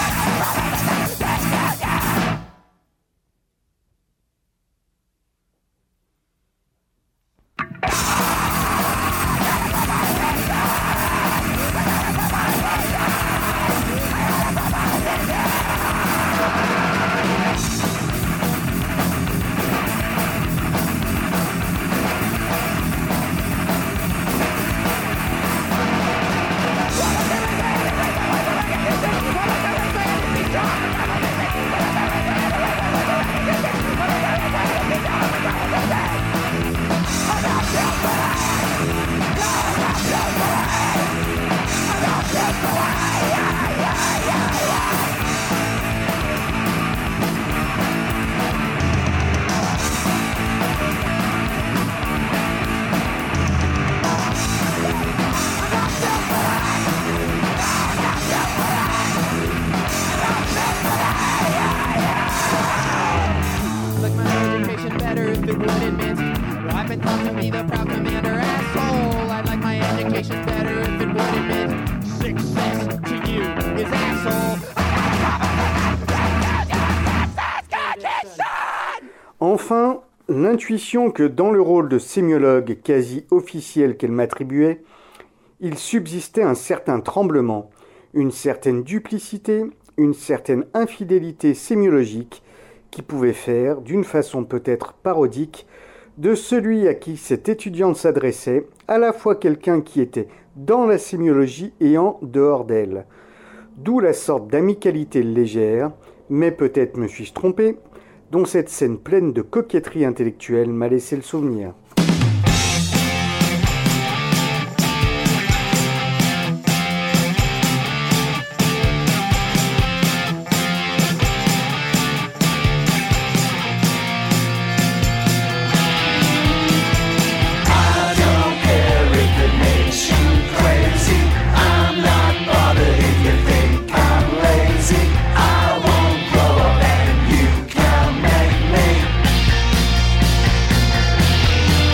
Like my education better if it would admit I've been taught to be the proud commander asshole. I'd like my education better if it would admit success to you is asshole. Enfin, l'intuition que dans le rôle de sémiologue quasi officiel qu'elle m'attribuait, il subsistait un certain tremblement, une certaine duplicité, une certaine infidélité sémiologique qui pouvait faire, d'une façon peut-être parodique, de celui à qui cette étudiante s'adressait, à la fois quelqu'un qui était dans la sémiologie et en dehors d'elle. D'où la sorte d'amicalité légère, mais peut-être me suis-je trompé, dont cette scène pleine de coquetterie intellectuelle m'a laissé le souvenir. I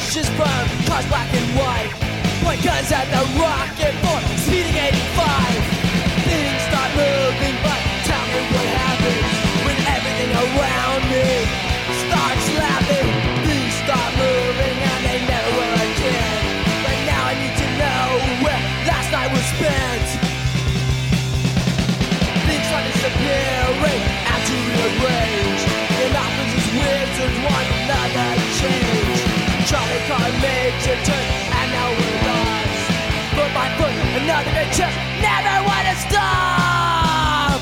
flashes from cars black and white. Point guns at the rocket for speeding eighty-five. Things start moving, but tell me what happens when everything around me starts laughing. Things start moving and they never will again. But now I need to know where last night was spent. Things start disappearing after rearrange. And officers, wizards, one another change. Charlie Carr makes a turn and now we're lost. Foot by foot, another great chance. Never wanna stop.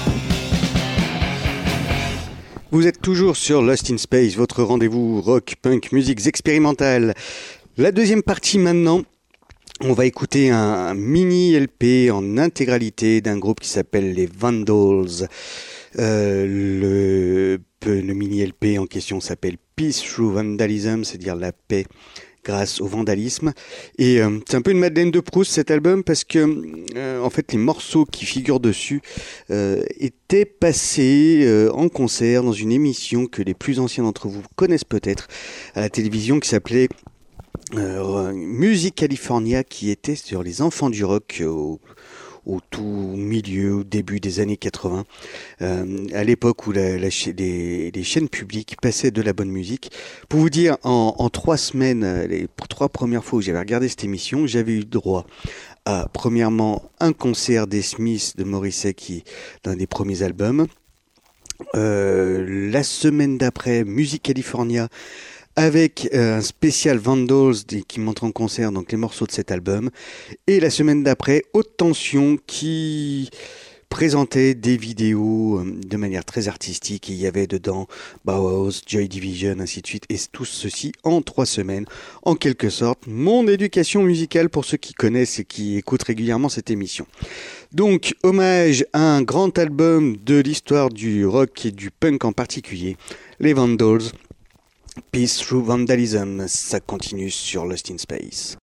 Vous êtes toujours sur Lost in Space, votre rendez-vous rock, punk, musiques expérimentales. La deuxième partie maintenant, on va écouter un mini L P en intégralité d'un groupe qui s'appelle les Vandals. Euh, le, le mini L P en question s'appelle Peace Through Vandalism, c'est-à-dire la paix grâce au vandalisme. Et euh, c'est un peu une Madeleine de Proust cet album parce que euh, en fait les morceaux qui figurent dessus euh, étaient passés euh, en concert dans une émission que les plus anciens d'entre vous connaissent peut-être à la télévision qui s'appelait euh, Music California, qui était sur les enfants du rock euh, au au tout milieu, au début des années quatre-vingts, euh, à l'époque où la, la, les, les chaînes publiques passaient de la bonne musique. Pour vous dire, en, en trois semaines, les trois premières fois où j'avais regardé cette émission, j'avais eu droit à, premièrement, un concert des Smiths de Morrissey, qui l'un des premiers albums. Euh, la semaine d'après, Music California, avec euh, un spécial Vandals qui montre en concert donc les morceaux de cet album. Et la semaine d'après, Haute Tension qui présentait des vidéos euh, de manière très artistique. Et il y avait dedans Bauhaus, Joy Division, ainsi de suite. Et tout ceci en trois semaines. En quelque sorte, mon éducation musicale pour ceux qui connaissent et qui écoutent régulièrement cette émission. Donc, hommage à un grand album de l'histoire du rock et du punk en particulier, les Vandals. Peace Through Vandalism, ça continue sur Lost in Space.